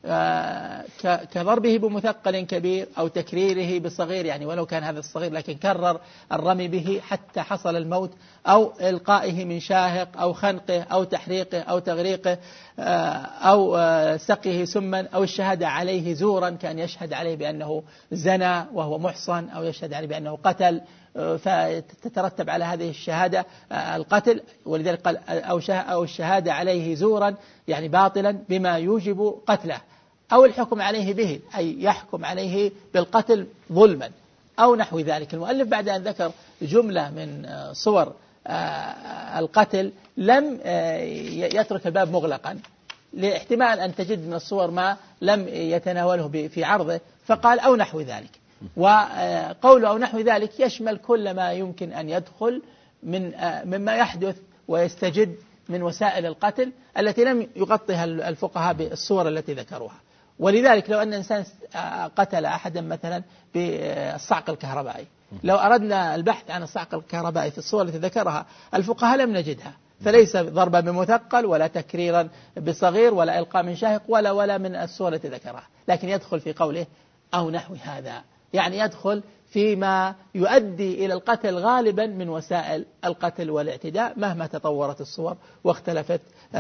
كضربه بمثقل كبير أو تكريره بصغير، يعني ولو كان هذا الصغير لكن كرر الرمي به حتى حصل الموت، أو إلقائه من شاهق أو خنقه أو تحريقه أو تغريقه أو سقيه سما، أو الشهادة عليه زورا كان يشهد عليه بأنه زنى وهو محصن، أو يشهد عليه بأنه قتل فتترتب على هذه الشهادة القتل. ولذلك قال أو الشهادة عليه زورا يعني باطلا بما يوجب قتله، أو الحكم عليه به أي يحكم عليه بالقتل ظلما أو نحو ذلك. المؤلف بعد أن ذكر جملة من صور القتل لم يترك الباب مغلقا لاحتمال أن تجد من الصور ما لم يتناوله في عرضه، فقال أو نحو ذلك. وقوله أو نحو ذلك يشمل كل ما يمكن أن يدخل من مما يحدث ويستجد من وسائل القتل التي لم يغطيها الفقهاء بالصور التي ذكروها. ولذلك لو أن إنسان قتل أحدا مثلا بالصعق الكهربائي، لو أردنا البحث عن الصعق الكهربائي في الصور التي ذكرها الفقهاء لم نجدها، فليس ضربا بمثقل ولا تكريرا بصغير ولا إلقاء من شاهق ولا ولا من الصور التي ذكرها، لكن يدخل في قوله أو نحو هذا، يعني يدخل فيما يؤدي إلى القتل غالبا من وسائل القتل والاعتداء مهما تطورت الصور واختلفت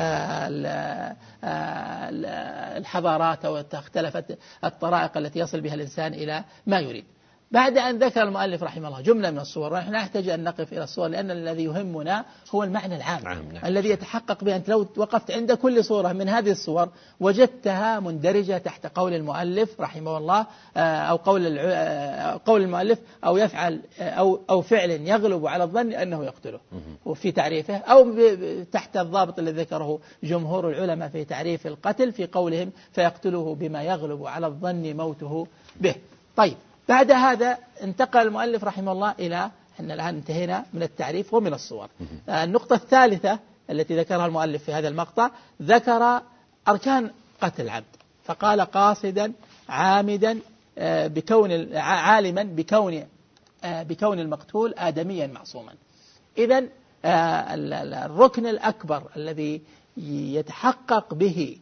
الحضارات أو اختلفت الطرائق التي يصل بها الإنسان إلى ما يريد. بعد أن ذكر المؤلف رحمه الله جملة من الصور، ونحن نحتاج أن نقف إلى الصور لأن الذي يهمنا هو المعنى العام نعم. الذي يتحقق به. أنت لو وقفت عند كل صورة من هذه الصور وجدتها مندرجة تحت قول المؤلف رحمه الله أو قول قول المؤلف أو يفعل أو أو فعل يغلب على الظن أنه يقتله وفي تعريفه، أو تحت الضابط الذي ذكره جمهور العلماء في تعريف القتل في قولهم فيقتله بما يغلب على الظن موته به. طيب بعد هذا انتقل المؤلف رحمه الله إلى أن الآن انتهينا من التعريف ومن الصور. النقطة الثالثة التي ذكرها المؤلف في هذا المقطع ذكر أركان قتل العمد، فقال قاصدا عامدا بكون عالما بكون بكون المقتول آدميا معصوما. إذن الركن الأكبر الذي يتحقق به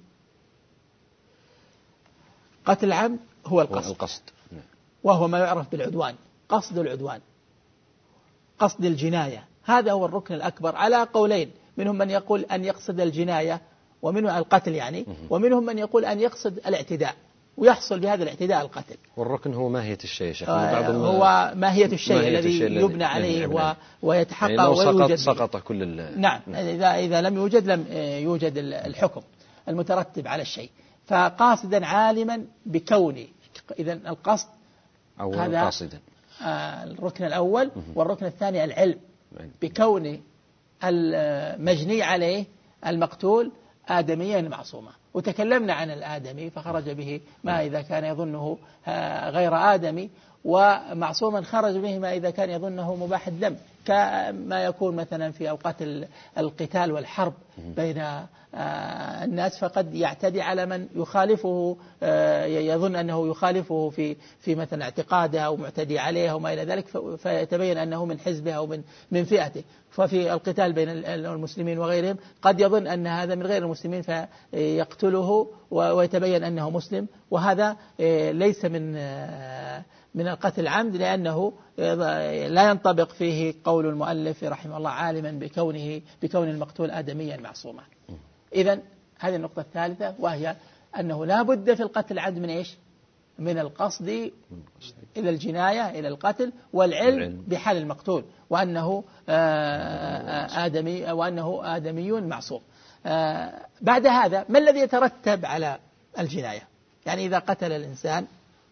قتل العمد هو القصد, القصد. وهو ما يعرف بالعدوان، قصد العدوان، قصد الجناية، هذا هو الركن الأكبر على قولين، منهم من يقول أن يقصد الجناية ومنهم القتل يعني، ومنهم من يقول أن يقصد الاعتداء ويحصل بهذا الاعتداء القتل. والركن هو ماهية الشيء شيخ. آه هو ماهية الشيء ماهية الذي الشيء يبنى عليه و... ويتحقق يعني ويوجد سقط, سقط كل ال... نعم, نعم. إذا, إذا لم يوجد لم يوجد الحكم المترتب على الشيء. فقاصدا عالما بكونه، إذن القصد أو هذا قاصدا آه الركن الأول. والركن الثاني العلم بكون المجني عليه المقتول آدميا معصوما. وتكلمنا عن الآدمي فخرج به ما إذا كان يظنه غير آدمي، ومعصوما خرج به ما إذا كان يظنه مباح الدم، كما يكون مثلا في أوقات القتال والحرب بين الناس، فقد يعتدي على من يخالفه يظن أنه يخالفه في في مثلا اعتقاده أو معتدي عليه أو ما إلى ذلك، فيتبين أنه من حزبه أو من من فئته. ففي القتال بين المسلمين وغيرهم قد يظن أن هذا من غير المسلمين فيقتله ويتبين أنه مسلم، وهذا ليس من من القتل العمد لأنه لا ينطبق فيه قول المؤلف رحمه الله عالما بكونه بكون المقتول آدميا معصوما. إذن هذه النقطة الثالثة، وهي أنه لا بد في القتل العمد من إيش؟ من القصد إلى الجناية إلى القتل، والعلم بحال المقتول وأنه آدمي وأنه آدمي معصوم. بعد هذا ما الذي يترتب على الجناية؟ يعني إذا قتل الإنسان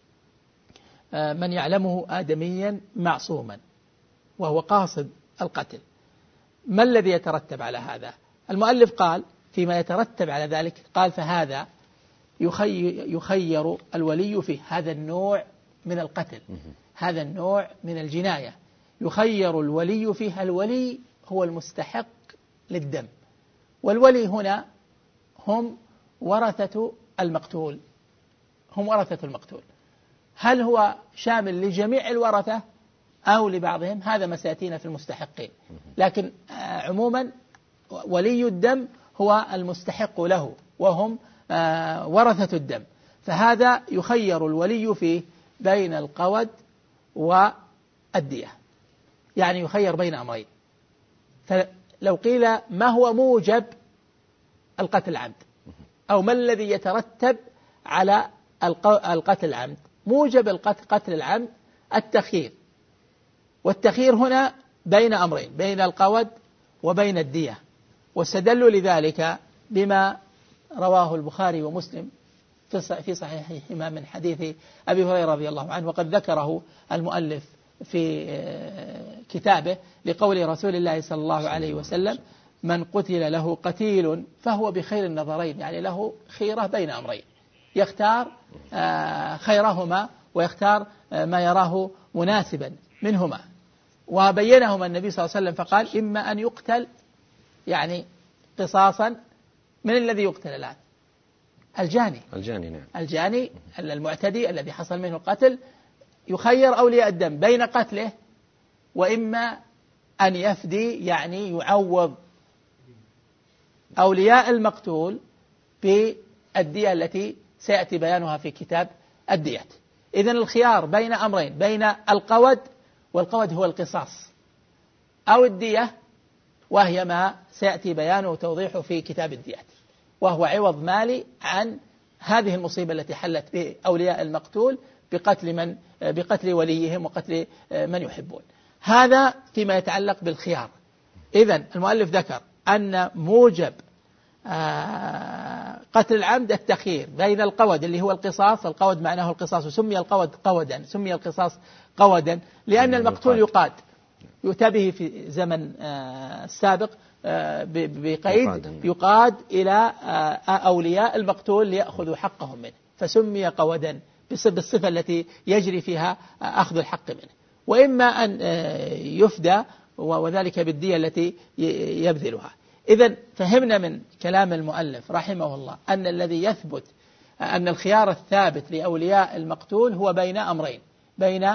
من يعلمه آدميا معصوما وهو قاصد القتل، ما الذي يترتب على هذا؟ المؤلف قال فيما يترتب على ذلك، قال فهذا يخير الولي فيه، هذا النوع من القتل، هذا النوع من الجناية يخير الولي فيه. الولي هو المستحق للدم، والولي هنا هم ورثة المقتول، هم ورثة المقتول. هل هو شامل لجميع الورثة أو لبعضهم؟ هذا ما سيأتينا في المستحقين، لكن عموما ولي الدم هو المستحق له وهم ورثة الدم. فهذا يخير الولي فيه بين القود والدية، يعني يخير بين أمرين. فلو قيل ما هو موجب القتل العمد أو ما الذي يترتب على القتل العمد؟ موجب القتل العمد التخيير، والتخيير هنا بين أمرين، بين القود وبين الدية. واستدلوا لذلك بما رواه البخاري ومسلم في صحيحهما من حديث أبي هريرة رضي الله عنه، وقد ذكره المؤلف في كتابه لقول رسول الله صلى الله عليه وسلم: من قتل له قتيل فهو بخير النظرين، يعني له خيرة بين أمرين، يختار خيرهما ويختار ما يراه مناسبا منهما. وبينهما النبي صلى الله عليه وسلم فقال: إما أن يقتل يعني قصاصا. من الذي يقتل الآن؟ الجاني، الجاني نعم، الجاني المعتدي الذي حصل منه القتل، يخير أولياء الدم بين قتله وإما أن يفدي، يعني يعوض أولياء المقتول بالدية التي سيأتي بيانها في كتاب الديات. إذن الخيار بين أمرين، بين القود، والقود هو القصاص، أو الدية وهي ما سيأتي بيانه وتوضيحه في كتاب الديات، وهو عوض مالي عن هذه المصيبة التي حلت بأولياء المقتول بقتل من بقتل وليهم وقتل من يحبون. هذا فيما يتعلق بالخيار. إذن المؤلف ذكر أن موجب قتل العمد التخيير بين القود اللي هو القصاص، القود معناه القصاص، وسمي القود قودا، سمي القصاص قودا لأن المقتول يقاد، يؤتى به في زمن السابق بقيد، يقاد إلى أولياء المقتول ليأخذوا حقهم منه، فسمي قودا بالصفة التي يجري فيها أخذ الحق منه. وإما أن يفدى، وذلك بالدية التي يبذلها. إذن فهمنا من كلام المؤلف رحمه الله أن الذي يثبت أن الخيار الثابت لأولياء المقتول هو بين أمرين، بين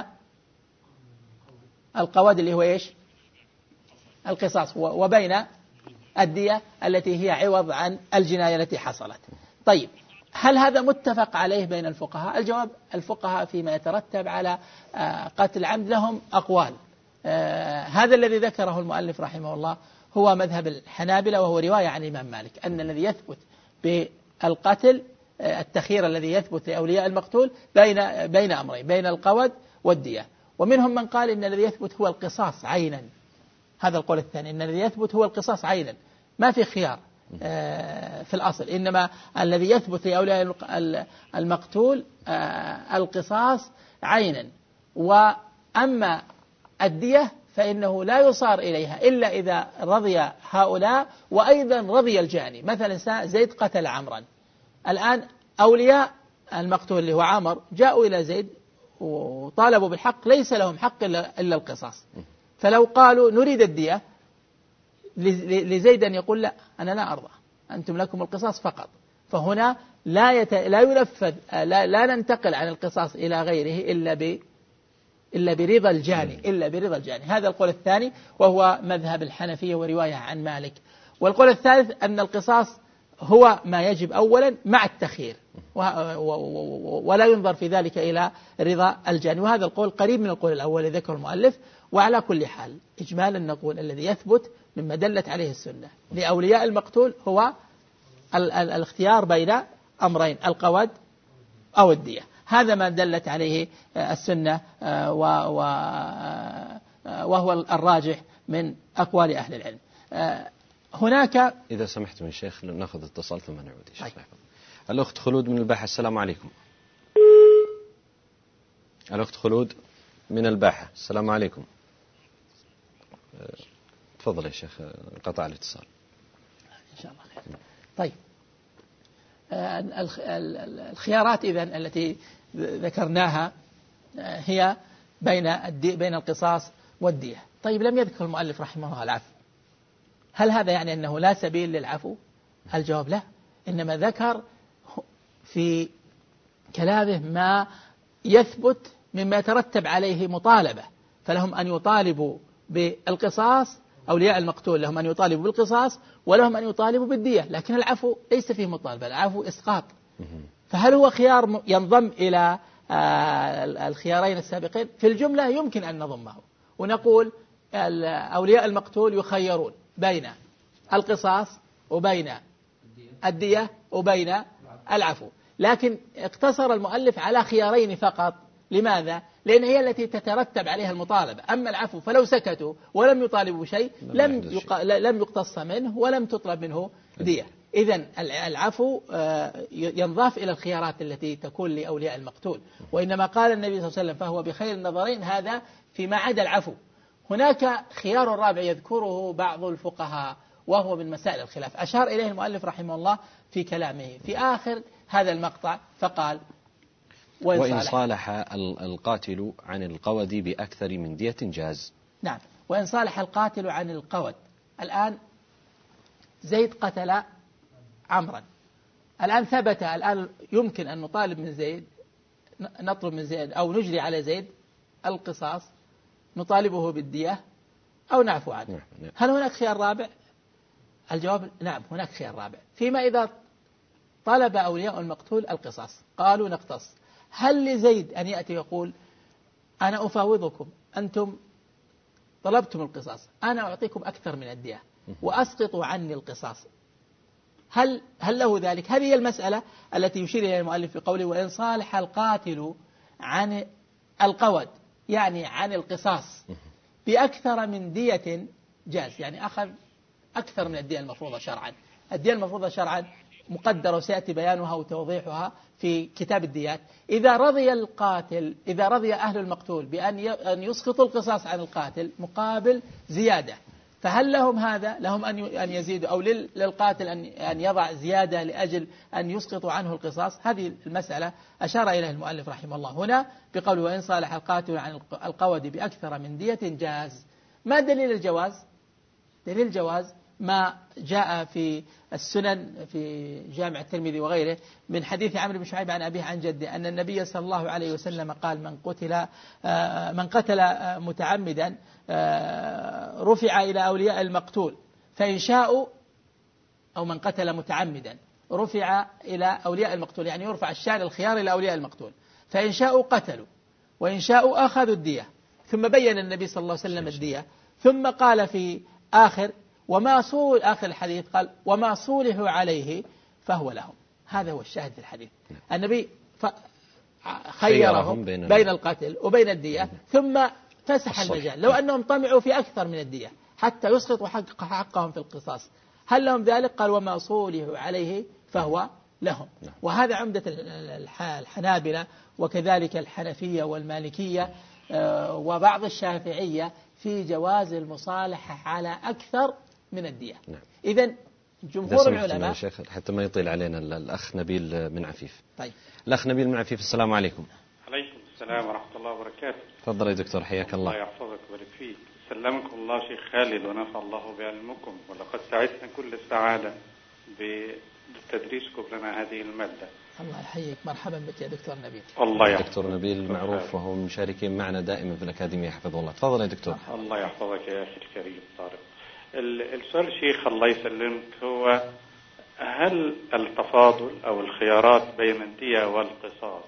القود اللي هو إيش؟ القصاص، وبين الدية التي هي عوض عن الجناية التي حصلت. طيب، هل هذا متفق عليه بين الفقهاء؟ الجواب: الفقهاء فيما يترتب على قتل العمد لهم أقوال. هذا الذي ذكره المؤلف رحمه الله هو مذهب الحنابلة، وهو رواية عن الإمام مالك، أن الذي يثبت بالقتل التخيير الذي يثبت لأولياء المقتول بين بين أمرين، بين القود والدية. ومنهم من قال إن الذي يثبت هو القصاص عينا، هذا القول الثاني، إن الذي يثبت هو القصاص عينا، ما في خيار في الأصل، إنما الذي يثبت لأولياء المقتول القصاص عينا. وأما الدية فإنه لا يصار إليها إلا إذا رضي هؤلاء وأيضا رضي الجاني. مثلا زيد قتل عمرا، الآن أولياء المقتول اللي هو عمر جاءوا إلى زيد وطالبوا بالحق، ليس لهم حق إلا القصاص. فلو قالوا نريد الدية، لزيد أن يقول: لا، أنا لا أرضى، أنتم لكم القصاص فقط. فهنا لا يت... لا ينفذ، لا... لا ننتقل عن القصاص إلى غيره إلا ب إلا برضا الجاني، إلا برضا الجاني. هذا القول الثاني، وهو مذهب الحنفية ورواية عن مالك. والقول الثالث أن القصاص هو ما يجب أولا مع التخيير، ولا ينظر في ذلك إلى رضا الجاني. وهذا القول قريب من القول الأول الذي ذكره المؤلف. وعلى كل حال إجمالا نقول الذي يثبت مما دلت عليه السنة لأولياء المقتول هو الاختيار بين أمرين، القود أو الدية. هذا ما دلت عليه السنة، وهو الراجح من أقوال أهل العلم. هناك إذا سمحت من شيخ نأخذ اتصال ثم نعود. طيب. الأخت خلود من الباحة، السلام عليكم. الأخت خلود من الباحة، السلام عليكم. تفضل يا شيخ، قطع الاتصال إن شاء الله خير. طيب، الخيارات إذن التي ذكرناها هي بين بين القصاص والدية. طيب، لم يذكر المؤلف رحمه الله العفو. هل هذا يعني أنه لا سبيل للعفو؟ الجواب لا، إنما ذكر في كلامه ما يثبت مما يترتب عليه مطالبة، فلهم أن يطالبوا بالقصاص، أولياء المقتول لهم أن يطالبوا بالقصاص ولهم أن يطالبوا بالدية، لكن العفو ليس فيه مطالبة، العفو إسقاط. فهل هو خيار ينضم إلى الخيارين السابقين؟ في الجملة يمكن أن نضمه ونقول أولياء المقتول يخيرون بين القصاص وبين الدية وبين العفو، لكن اقتصر المؤلف على خيارين فقط. لماذا؟ لأن هي التي تترتب عليها المطالبة. أما العفو فلو سكتوا ولم يطالبوا شيء لم يق... لم يقتص منه ولم تطلب منه دية. إذن العفو ينضاف إلى الخيارات التي تكون لأولياء المقتول، وإنما قال النبي صلى الله عليه وسلم فهو بخير النظرين، هذا فيما عدا العفو. هناك خيار رابع يذكره بعض الفقهاء وهو من مسائل الخلاف، أشار إليه المؤلف رحمه الله في كلامه في آخر هذا المقطع، فقال وإن, وإن صالح القاتل عن القود بأكثر من دية جاز. نعم، وإن صالح القاتل عن القود. الآن زيد قتل عمرا، الآن ثبت، الآن يمكن أن نطالب من زيد، نطلب من زيد أو نجري على زيد القصاص، نطالبه بالدية أو نعفو عنه. هل هناك خيار رابع؟ الجواب نعم، هناك خيار رابع. فيما إذا طلب أولياء المقتول القصاص قالوا نقتص، هل لزيد أن يأتي يقول أنا أفاوضكم، أنتم طلبتم القصاص، أنا أعطيكم أكثر من الدية وأسقطوا عني القصاص؟ هل هل له ذلك؟ هذه هي المسألة التي يشير إليها المؤلف في قوله وإن صالح القاتل عن القود، يعني عن القصاص بأكثر من دية جاز، يعني أخذ أكثر من الدية المفروضة شرعا. الدية المفروضة شرعا مقدرة وسيأتي بيانها وتوضيحها في كتاب الديات. إذا رضي القاتل، إذا رضي أهل المقتول بأن يسقطوا القصاص عن القاتل مقابل زيادة، فهل لهم هذا؟ لهم أن يزيدوا، أو للقاتل أن يضع زيادة لأجل أن يسقطوا عنه القصاص؟ هذه المسألة أشار إليها المؤلف رحمه الله هنا بقوله وإن صالح القاتل عن القود بأكثر من دية جاز. ما دليل الجواز؟ دليل الجواز ما جاء في السنن في جامع الترمذي وغيره من حديث عمرو بن شعيب عن أبيه عن جده أن النبي صلى الله عليه وسلم قال من قتل من قتل متعمدا رفع إلى أولياء المقتول فإن شاءوا، أو من قتل متعمدا رفع إلى أولياء المقتول، يعني يرفع الشأن الخيار إلى أولياء المقتول، فإن شاءوا قتلوا وإن شاءوا أخذوا الدية. ثم بين النبي صلى الله عليه وسلم الدية، ثم قال في آخر وما صول آخر الحديث قال وما صوله عليه فهو لهم. هذا هو الشاهد في الحديث. النبي خيرهم بين, بين القتل وبين الدية، ثم فسح المجال لو أنهم طمعوا في أكثر من الدية حتى يسقطوا حق حقهم في القصاص، هل لهم ذلك؟ قال وما صوله عليه فهو لهم. وهذا عمدة الحنابلة وكذلك الحنفية والمالكية وبعض الشافعية في جواز المصالحة على أكثر من الدية. نعم. إذن جمهور العلماء شيخ حتى ما يطيل علينا الأخ نبيل من عفيف. طيب. الأخ نبيل من عفيف، السلام عليكم. عليكم السلام ورحمة الله وبركاته. تفضل يا دكتور، حياك الله. الله يحفظك ويبارك فيك. سلمكم الله شيخ خالد ونفع الله بعلمكم، ولقد سعدنا كل السعادة بتدريسكم لنا هذه المادة. الله يحييك، مرحبا بك يا دكتور نبيل. الله يحفظك. دكتور نبيل معروف وهو مشاركين معنا دائما في الأكاديمية حفظه الله. تفضل يا دكتور. الله يحفظك يا أخي الكريم طارق. السؤال شيخ الله يسلمك هو هل التفاضل أو الخيارات بين الدية والقصاص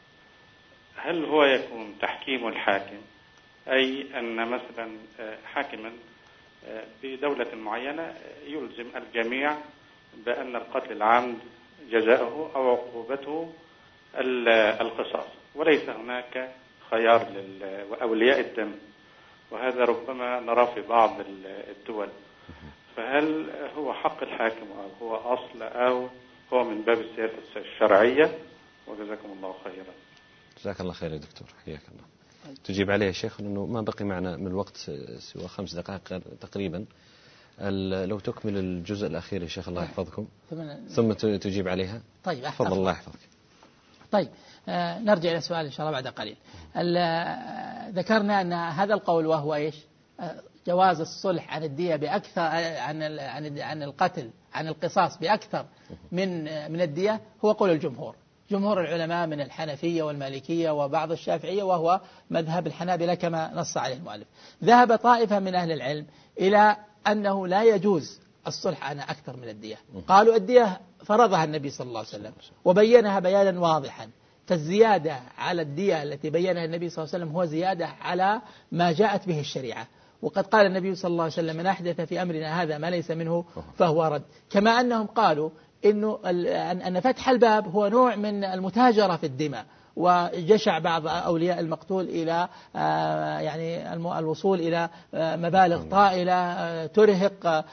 هل هو يكون تحكيم الحاكم، أي أن مثلا حاكما بدولة معينة يلزم الجميع بأن القتل العمد جزاؤه أو عقوبته القصاص، وليس هناك خيار لأولياء الدم، وهذا ربما نرى في بعض الدول، فهل هو حق الحاكم أو هو أصل أو هو من باب السياسة الشرعية؟ وجزاكم الله خيرا. جزاك الله خير يا دكتور، حياك الله. تجيب عليه يا شيخ، لأنه ما بقي معنا من الوقت سوى خمس دقائق تقريبا. لو تكمل الجزء الأخير يا شيخ الله يحفظكم ثم تجيب عليها. طيب تفضل الله يحفظك. طيب آه نرجع إلى السؤال إن شاء الله بعد قليل. ذكرنا أن هذا القول وهو إيش؟ آه جواز الصلح عن الدية بأكثر عن عن عن القتل عن القصاص بأكثر من من الدية هو قول الجمهور، جمهور العلماء من الحنفية والمالكية وبعض الشافعية، وهو مذهب الحنابلة كما نص عليه المؤلف. ذهب طائفة من أهل العلم إلى أنه لا يجوز الصلح عن أكثر من الدية، قالوا الدية فرضها النبي صلى الله عليه وسلم وبينها بيانا واضحا، فالزيادة على الدية التي بينها النبي صلى الله عليه وسلم هو زيادة على ما جاءت به الشريعة. وقد قال النبي صلى الله عليه وسلم من أحدث في أمرنا هذا ما ليس منه فهو رد. كما أنهم قالوا إنه أن فتح الباب هو نوع من المتاجرة في الدماء، وجشع بعض أولياء المقتول إلى يعني الوصول إلى مبالغ طائلة ترهق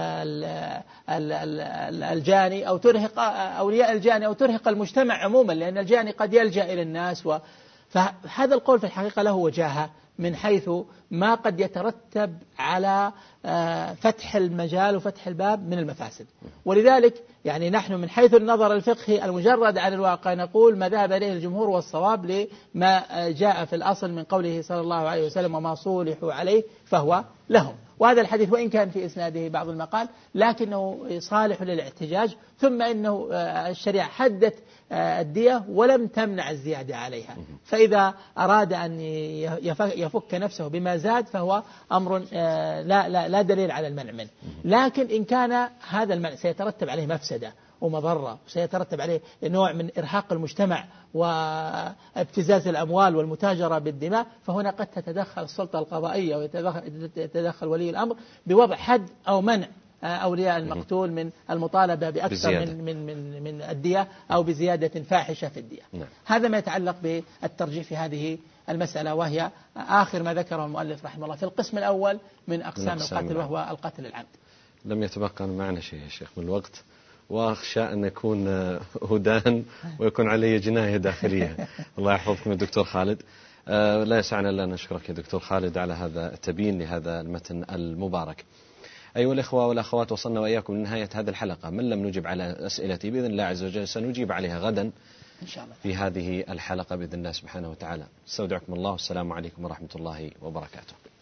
الجاني أو ترهق أولياء الجاني أو ترهق المجتمع عموما، لأن الجاني قد يلجأ إلى الناس. فهذا القول في الحقيقة له وجاهة من حيث ما قد يترتب على فتح المجال وفتح الباب من المفاسد. ولذلك يعني نحن من حيث النظر الفقهي المجرد عن الواقع نقول ما ذهب إليه الجمهور والصواب لما جاء في الأصل من قوله صلى الله عليه وسلم وما صولحوا عليه فهو لهم. وهذا الحديث وإن كان في إسناده بعض المقال لكنه صالح للاحتجاج. ثم إنه الشريعة حدت الدية ولم تمنع الزيادة عليها، فإذا أراد أن يفك نفسه بما زاد فهو أمر لا, لا, لا دليل على المنع منه. لكن إن كان هذا المنع سيترتب عليه مفسدة ومضرة وسيترتب عليه نوع من إرهاق المجتمع وابتزاز الأموال والمتاجرة بالدماء، فهنا قد تتدخل السلطة القضائية ويتدخل ولي الأمر بوضع حد أو منع أولياء المقتول من المطالبة بأكثر من, من, من, من الدية أو بزيادة فاحشة في الدية. نعم. هذا ما يتعلق بالترجيح في هذه المسألة، وهي آخر ما ذكره المؤلف رحمه الله في القسم الأول من أقسام القتل، وهو القتل العمد. لم يتبقى معنا شيء يا شيخ من الوقت، وأخشى أن يكون هدان ويكون علي جناية داخلية. الله يحفظكم يا دكتور خالد. أه لا يسعنا إلا أن نشكرك يا دكتور خالد على هذا التبيين لهذا المتن المبارك. أيها الإخوة والأخوات، وصلنا وإياكم لنهاية هذه الحلقة. من لم نجب على أسئلتي بإذن الله عز وجل سنجيب عليها غدا إن شاء الله في هذه الحلقة بإذن الله سبحانه وتعالى. استودعكم الله والسلام عليكم ورحمة الله وبركاته.